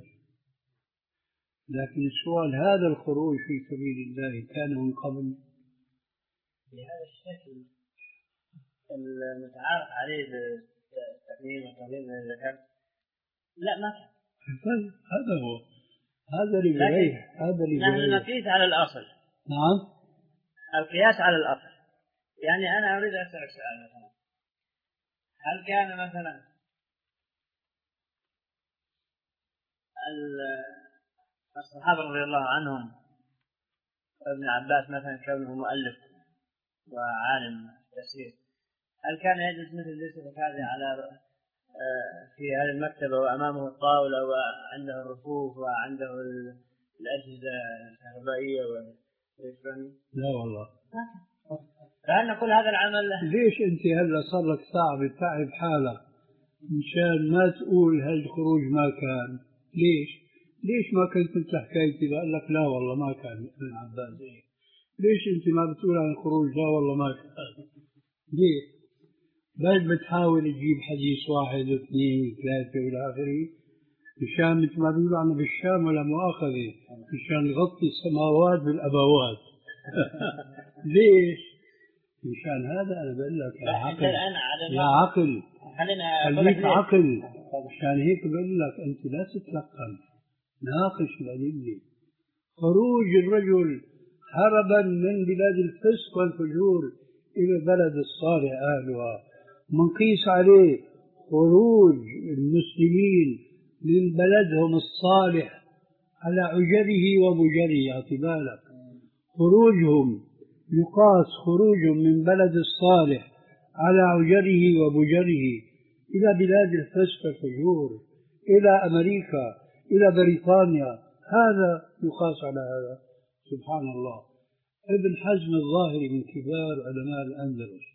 لكن السؤال هذا الخروج في سبيل الله كان من قبل بهذا الشكل المتعارف عليه بالتقنين والتنظيم من الذكر؟ لا ما كان. هذا هو هذا اللي بغير هذا اللي نحن نقيس على الأصل. نعم القياس على الأصل. يعني أنا أريد أسألك سؤال مثلا، هل كان مثلا الصحابة رضي الله عنهم ابن عباس مثلا كونه مؤلف وعالم تفسير، هل كان يجلس مثل جلسة هذه على في هذه المكتبة وأمامه الطاولة وعنده الرفوف وعنده الأجهزة الكهربائية والإلكترونية؟ لا والله. فأنا كل هذا العمل ليش أنت هلا صار لك صعب تعب حالك مشان ما تقول هالخروج ما كان؟ ليش؟ ليش ما كنت مثل حكايتي بقول لك لا والله ما كان ابن عباس؟ ليش أنت ما بتقول عن الخروج لا والله ما كان؟ ليه؟ بل بتحاول تجيب حديث واحد واثنين وثلاثة إلى آخره مشان مثل ما بيقولوا عنا بالشام ولا مؤاخذة مشان يغطي السماوات بالأبوات. ليش؟ مشان هذا أنا بقول لك يا عقل يا عقل خليك عقل. مشان هيك بقول لك أنت لا تتلقن ناقش الأدلة. خروج الرجل هربا من بلاد الفسق والفجور إلى البلد الصالح أهلها، منقيس عليه خروج المسلمين من بلدهم الصالح على عجره وبجره. اعتبالك خروجهم يقاس خروجهم من بلد الصالح على عجره وبجره إلى بلاد الفسق والفجور، إلى أمريكا، إلى بريطانيا، هذا يقاس على هذا. سبحان الله. ابن حزم الظاهري من كبار علماء الأندلس،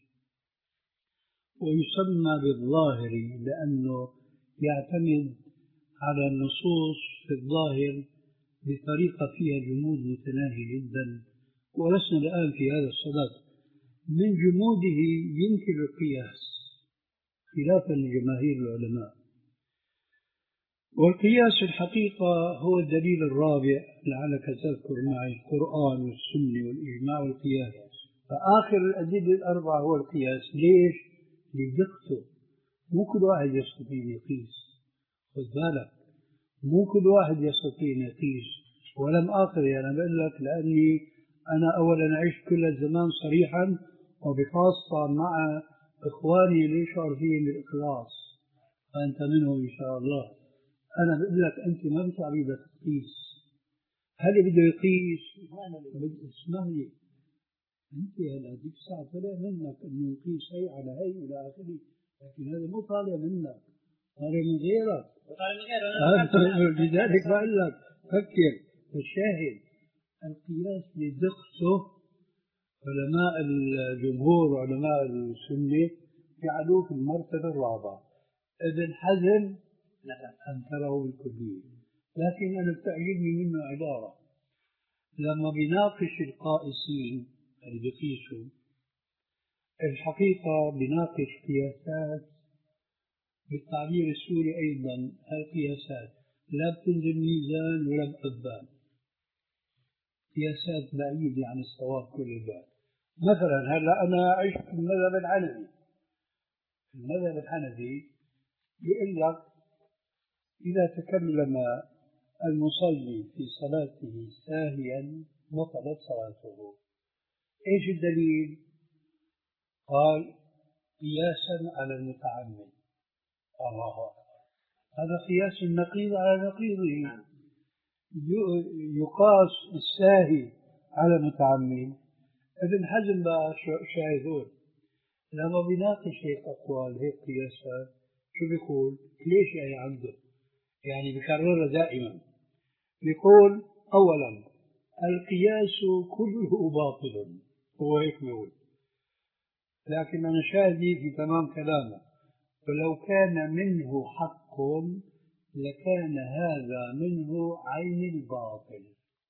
ويسمى بالظاهري لأنه يعتمد على النصوص في الظاهر بطريقة فيها جمود متناهي جدا، ولسنا الآن في هذا الصدد. من جموده ينكر القياس خلافا لجماهير العلماء. والقياس في الحقيقة هو الدليل الرابع لعلك تذكر معي القرآن والسنة والإجماع والقياس. فآخر الأدلة الأربعة هو القياس. ليش؟ لدقته. مو كل واحد يستطيع يقيس، خذ بالك، مو كل واحد يستطيع يقيس. ولم آخر يعني أنا بقول لك لأني أنا أولا عشت كل الزمان صريحا، وبخاصة مع إخواني اللي يشعر فيهم بالإخلاص، فأنت منهم إن شاء الله. أنا بقول لك أنت ما بتعرف بدك تقيس. هل بده يقيس؟ اسمح لي أنت هلا هذيك الساعة طلع منك إنه نقيس هي على هي إلى آخره، لكن هذا مو طالع منك، طالع من غيرك. لذلك بقول لك فكر. الشاهد القياس لدقته علماء الجمهور وعلماء السنة جعلوه في المرتبة الرابعة. ابن حزم أنكره بالكلية، لكن أنا بتعجبني منه عبارة لما بيناقش القائسين اللي بيقيسوا الحقيقة بناقش قياسات بالتعبير السوري أيضا. القياسات لا بتنزل ميزان ولا بأبان، قياسات بعيدة عن الصواب كل البعد. مثلا هلا أنا عشت في المذهب الحنفي. المذهب الحنفي يقول لك إذا تكلم المصلي في صلاته ساهيا بطلت صلاته. إيش الدليل؟ قال قياسا على المتعمد. الله أكبر، هذا قياس النقيض على نقيضه. يقاس الساهي على المتعمد. ابن حزم بقى شاهدون لما بيناقش هيك أقوال هيك قياسات شو بيقول؟ ليش يعني عنده؟ يعني بكررها دائما. بيقول أولا القياس كله باطل، هو هيك بيقول، لكن أنا شاهدي في تمام كلامه، ولو كان منه حق لكان هذا منه عين الباطل.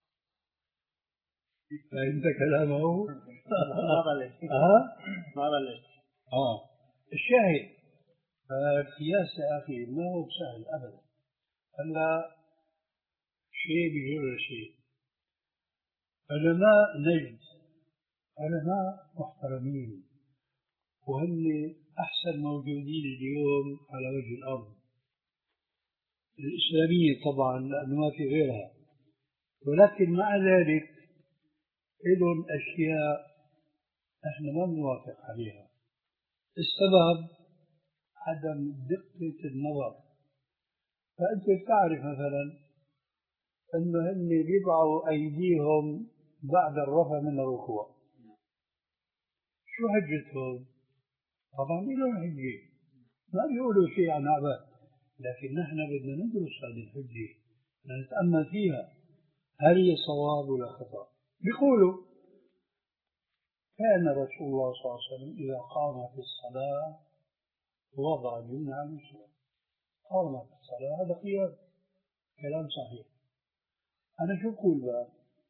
فهمت كلامه؟ ما ضلت ها؟ ما ضلت آه الشاهد القياس يا أخي ما هو سهل أبدا. هلا شيء بجر شيء. علماء نجد علماء محترمين وهن أحسن موجودين اليوم على وجه الأرض الإسلامية طبعا لأنه ما في غيرها، ولكن مع ذلك لهم أشياء احنا ما بنوافق عليها. السبب عدم دقة النظر. فأنت تعرف مثلا أنه هن بيضعوا أيديهم بعد الرفع من الركوع. شو حجتهم؟ طبعا لهم حجة، ما بيقولوا شيء عن عباد، لكن نحن بدنا ندرس هذه الحجة نتأمل فيها هل هي صواب ولا خطأ. بيقولوا كان رسول الله صلى الله عليه وسلم إذا قام في الصلاة وضع اليمنى على اليسرى. قام في الصلاة هذا قياس، كلام صحيح. أنا شو بقول بقى؟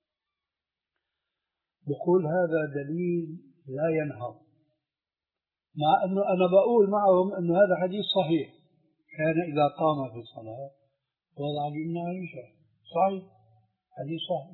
بقول هذا دليل لا ينهض، مع أنه أنا بقول معهم أنه هذا حديث صحيح، كان إذا قام في الصلاة وضع اليمنى على اليسرى، صحيح، حديث صحيح.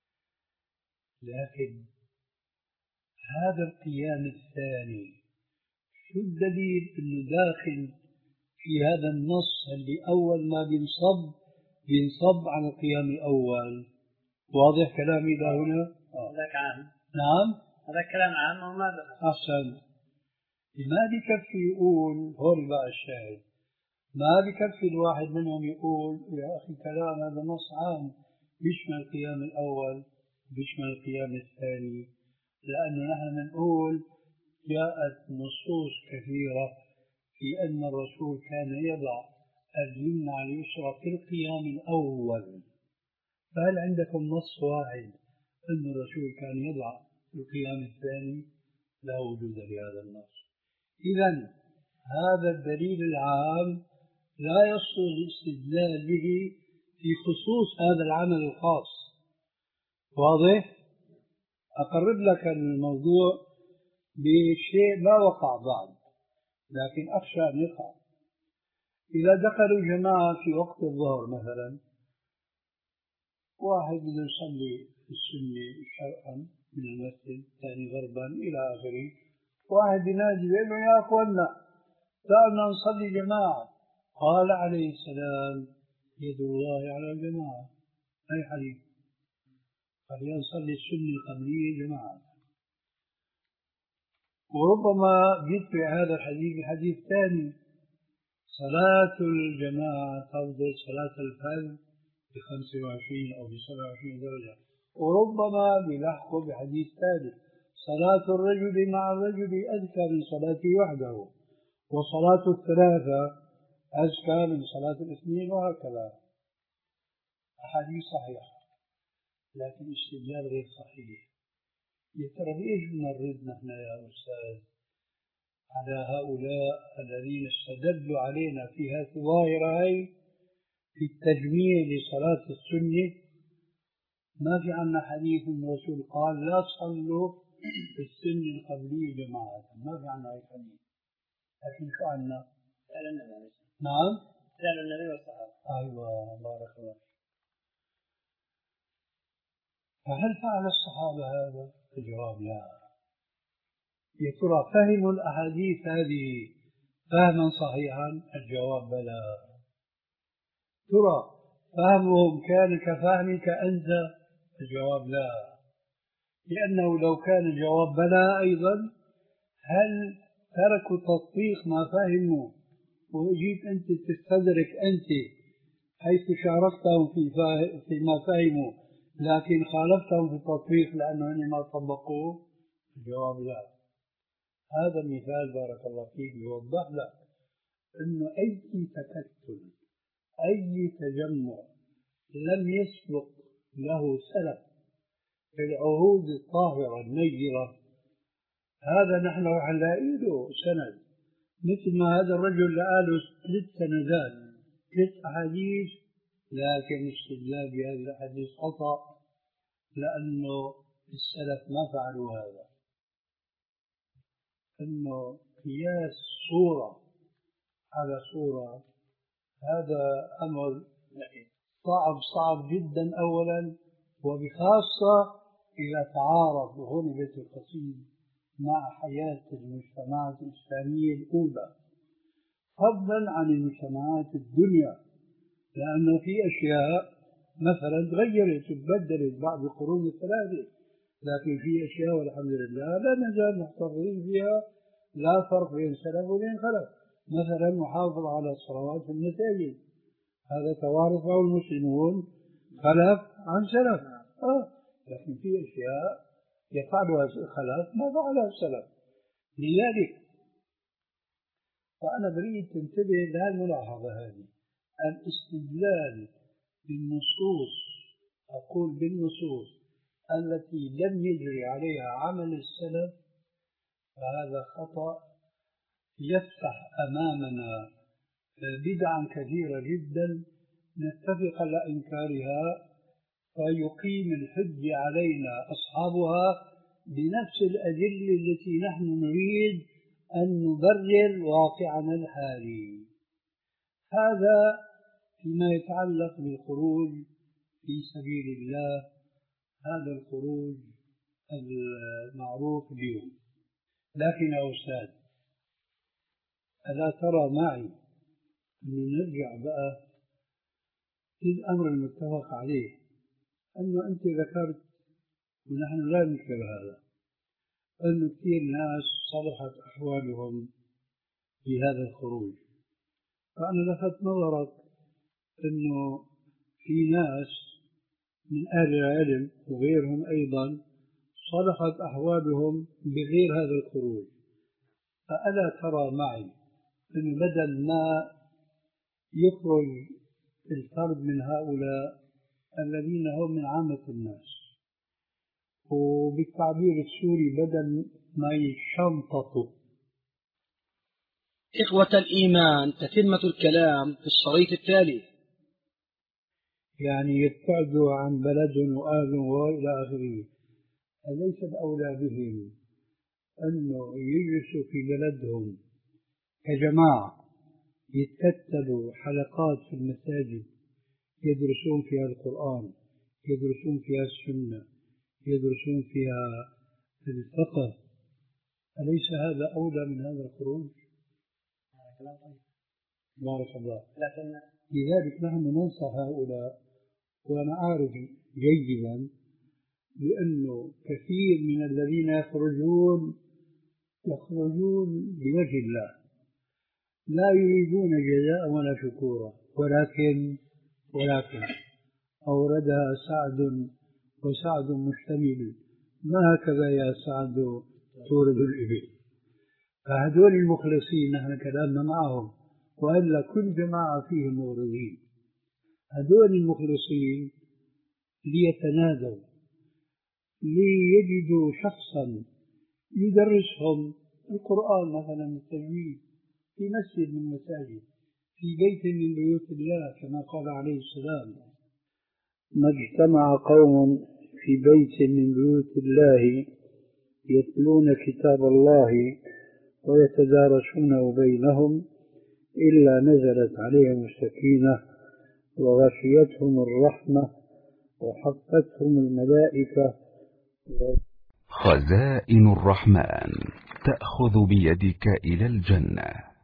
لكن هذا القيام الثاني شو الدليل أنه داخل في هذا النص اللي أول ما بينصب بينصب على القيام الأول؟ واضح كلامي إلى هنا؟ هذاك عام. نعم هذا كلام عام وماذا؟ أحسن. ما بكفي يقول هون بقى الشاهد، ما بكفي الواحد منهم يقول يا أخي كلام هذا نص عام بيشمل القيام الأول بيشمل القيام الثاني، لأنه نحن بنقول جاءت نصوص كثيرة في أن الرسول كان يضع اليمنى على اليسرى في القيام الأول. فهل عندكم نص واحد أن الرسول كان يضع في القيام الثاني؟ لا وجود لهذا النص. إذن هذا الدليل العام لا يصل الاستدلال به في خصوص هذا العمل الخاص. واضح؟ أقرب لك الموضوع بشيء ما وقع بعد لكن أخشى أن يقع. إذا دخلوا جماعة في وقت الظهر مثلا، واحد بده يصلي في السنة شرقا من المسجد، ثاني غربا إلى آخره، واحد ينادي يقول له يا أخوانا دعنا نصلي جماعة. قال عليه السلام يد الله على الجماعة. أي حديث؟ قال يصلي السنة القبلية جماعة. وربما يتبع هذا الحديث بحديث ثاني، صلاة الجماعة تفضل صلاة الفرد بخمسة وعشرين أو بسبعة وعشرين درجة. وربما بيلحقه بحديث ثالث، صلاة الرجل مع الرجل أزكى من صلاته وحده، وصلاة الثلاثة أزكى من صلاة الاثنين، وهكذا. أحاديث صحيحة لكن استدلال غير صحيح. يا ترى ليش بدنا نرد نحن يا أستاذ على هؤلاء الذين استدلوا علينا في هذه الظاهرة هي في التجميع لصلاة السنة؟ ما في عنا حديث من الرسول قال لا تصلوا في السن القبلية جماعة، ما في عنا أي حديث، لكن شو عنا؟ سأل النبي عليه الصلاة والسلام. نعم؟ سأل النبي والصحابة. أيوة بارك الله. فهل فعل الصحابة هذا؟ الجواب لا. يا ترى فهموا الأحاديث هذه فهما صحيحا؟ الجواب بلى. ترى فهمهم كان كفهمك أنت؟ الجواب لا. لأنه لو كان الجواب بلى أيضا، هل تركوا تطبيق ما فهموا وجيت أنت تستدرك أنت حيث شاركتهم في فيما فهموا لكن خالفتهم في التطبيق لأنهم ما طبقوه؟ الجواب لا. هذا مثال بارك الله فيك يوضح لك أنه أي تكتل، أي تجمع لم يسبق له سلف في العهود الطاهرة النيرة، هذا نحن راح نلاقي له سند. مثل ما هذا الرجل لقى له ثلاث سندات، ثلاث أحاديث، لكن استدلال بهذه الأحاديث خطأ لأنه السلف ما فعلوا هذا. أنه قياس صورة على صورة هذا أمر صعب صعب جدا أولا، وبخاصة إذا تعارض، وهنا بيت القصيد، مع حياة المجتمعات الإسلامية الأولى فضلا عن المجتمعات الدنيا، لأنه في أشياء مثلا تغيرت وتبدلت بعد القرون الثلاثة، لكن في أشياء والحمد لله لا نزال محتفظين فيها، لا فرق بين سلف وبين خلف. مثلا محافظة على الصلوات في المساجد، هذا توارثه المسلمون خلف عن سلف. آه. لكن في أشياء يفعلها الخلف ما فعلها السلف. لذلك فأنا بريد تنتبه لهالملاحظة هذه، الاستدلال بالنصوص، أقول بالنصوص التي لم يجري عليها عمل السلف، فهذا خطأ يفتح أمامنا بدعا كثيرة جدا نتفق على إنكارها، فيقيم الحج علينا أصحابها بنفس الأدلة التي نحن نريد أن نبرر واقعنا الحالي. هذا فيما يتعلق بالخروج في سبيل الله، هذا الخروج المعروف اليوم. لكن يا أستاذ، ألا ترى معي أن نرجع بقى للأمر المتفق عليه، أنه أنت ذكرت ونحن لا ننكر هذا، أنه كثير ناس صلحت أحوالهم في هذا الخروج. فأنا لفت نظرك أنه في ناس من أهل العلم وغيرهم أيضا صلحت أحوالهم بغير هذا الخروج. فألا ترى معي أنه بدل ما يخرج الفرد من هؤلاء الذين هم من عامة الناس، وبالتعبير السوري بدل ما يشنططوا. إخوة الإيمان، تتمة الكلام في الشريط التالي. يعني يبتعدوا عن بلدهم وأهلهم وإلى آخره. أليس الأولى بهم أنه يجلسوا في بلدهم كجماعة، يتكتلوا حلقات في المساجد يدرسون فيها القرآن، يدرسون فيها السنة، يدرسون فيها الفقه؟ أليس هذا أولى من هذا الخروج؟ بارك الله. لذلك نحن ننصح هؤلاء، وأنا أعرف جيدا بأنه كثير من الذين يخرجون يخرجون بوجه الله، لا يريدون جزاء ولا شكورا، ولكن ولكن أوردها سعد وسعد مشتمل، ما هكذا يا سعد تورد الإبل. فهذول المخلصين نحن كلامنا معهم، وإلا كل جماعة فيهم موردين. هذول المخلصين ليتنادوا، ليجدوا شخصا يدرسهم القرآن مثلا التجويد في مسجد من المساجد، في بيت من بيوت الله، كما قال عليه السلام: ما اجتمع قوم في بيت من بيوت الله يتلون كتاب الله ويتدارسونه بينهم إلا نزلت عليهم السكينة وغشيتهم الرحمة وحفتهم الملائكة. خزائن الرحمن تأخذ بيدك إلى الجنة.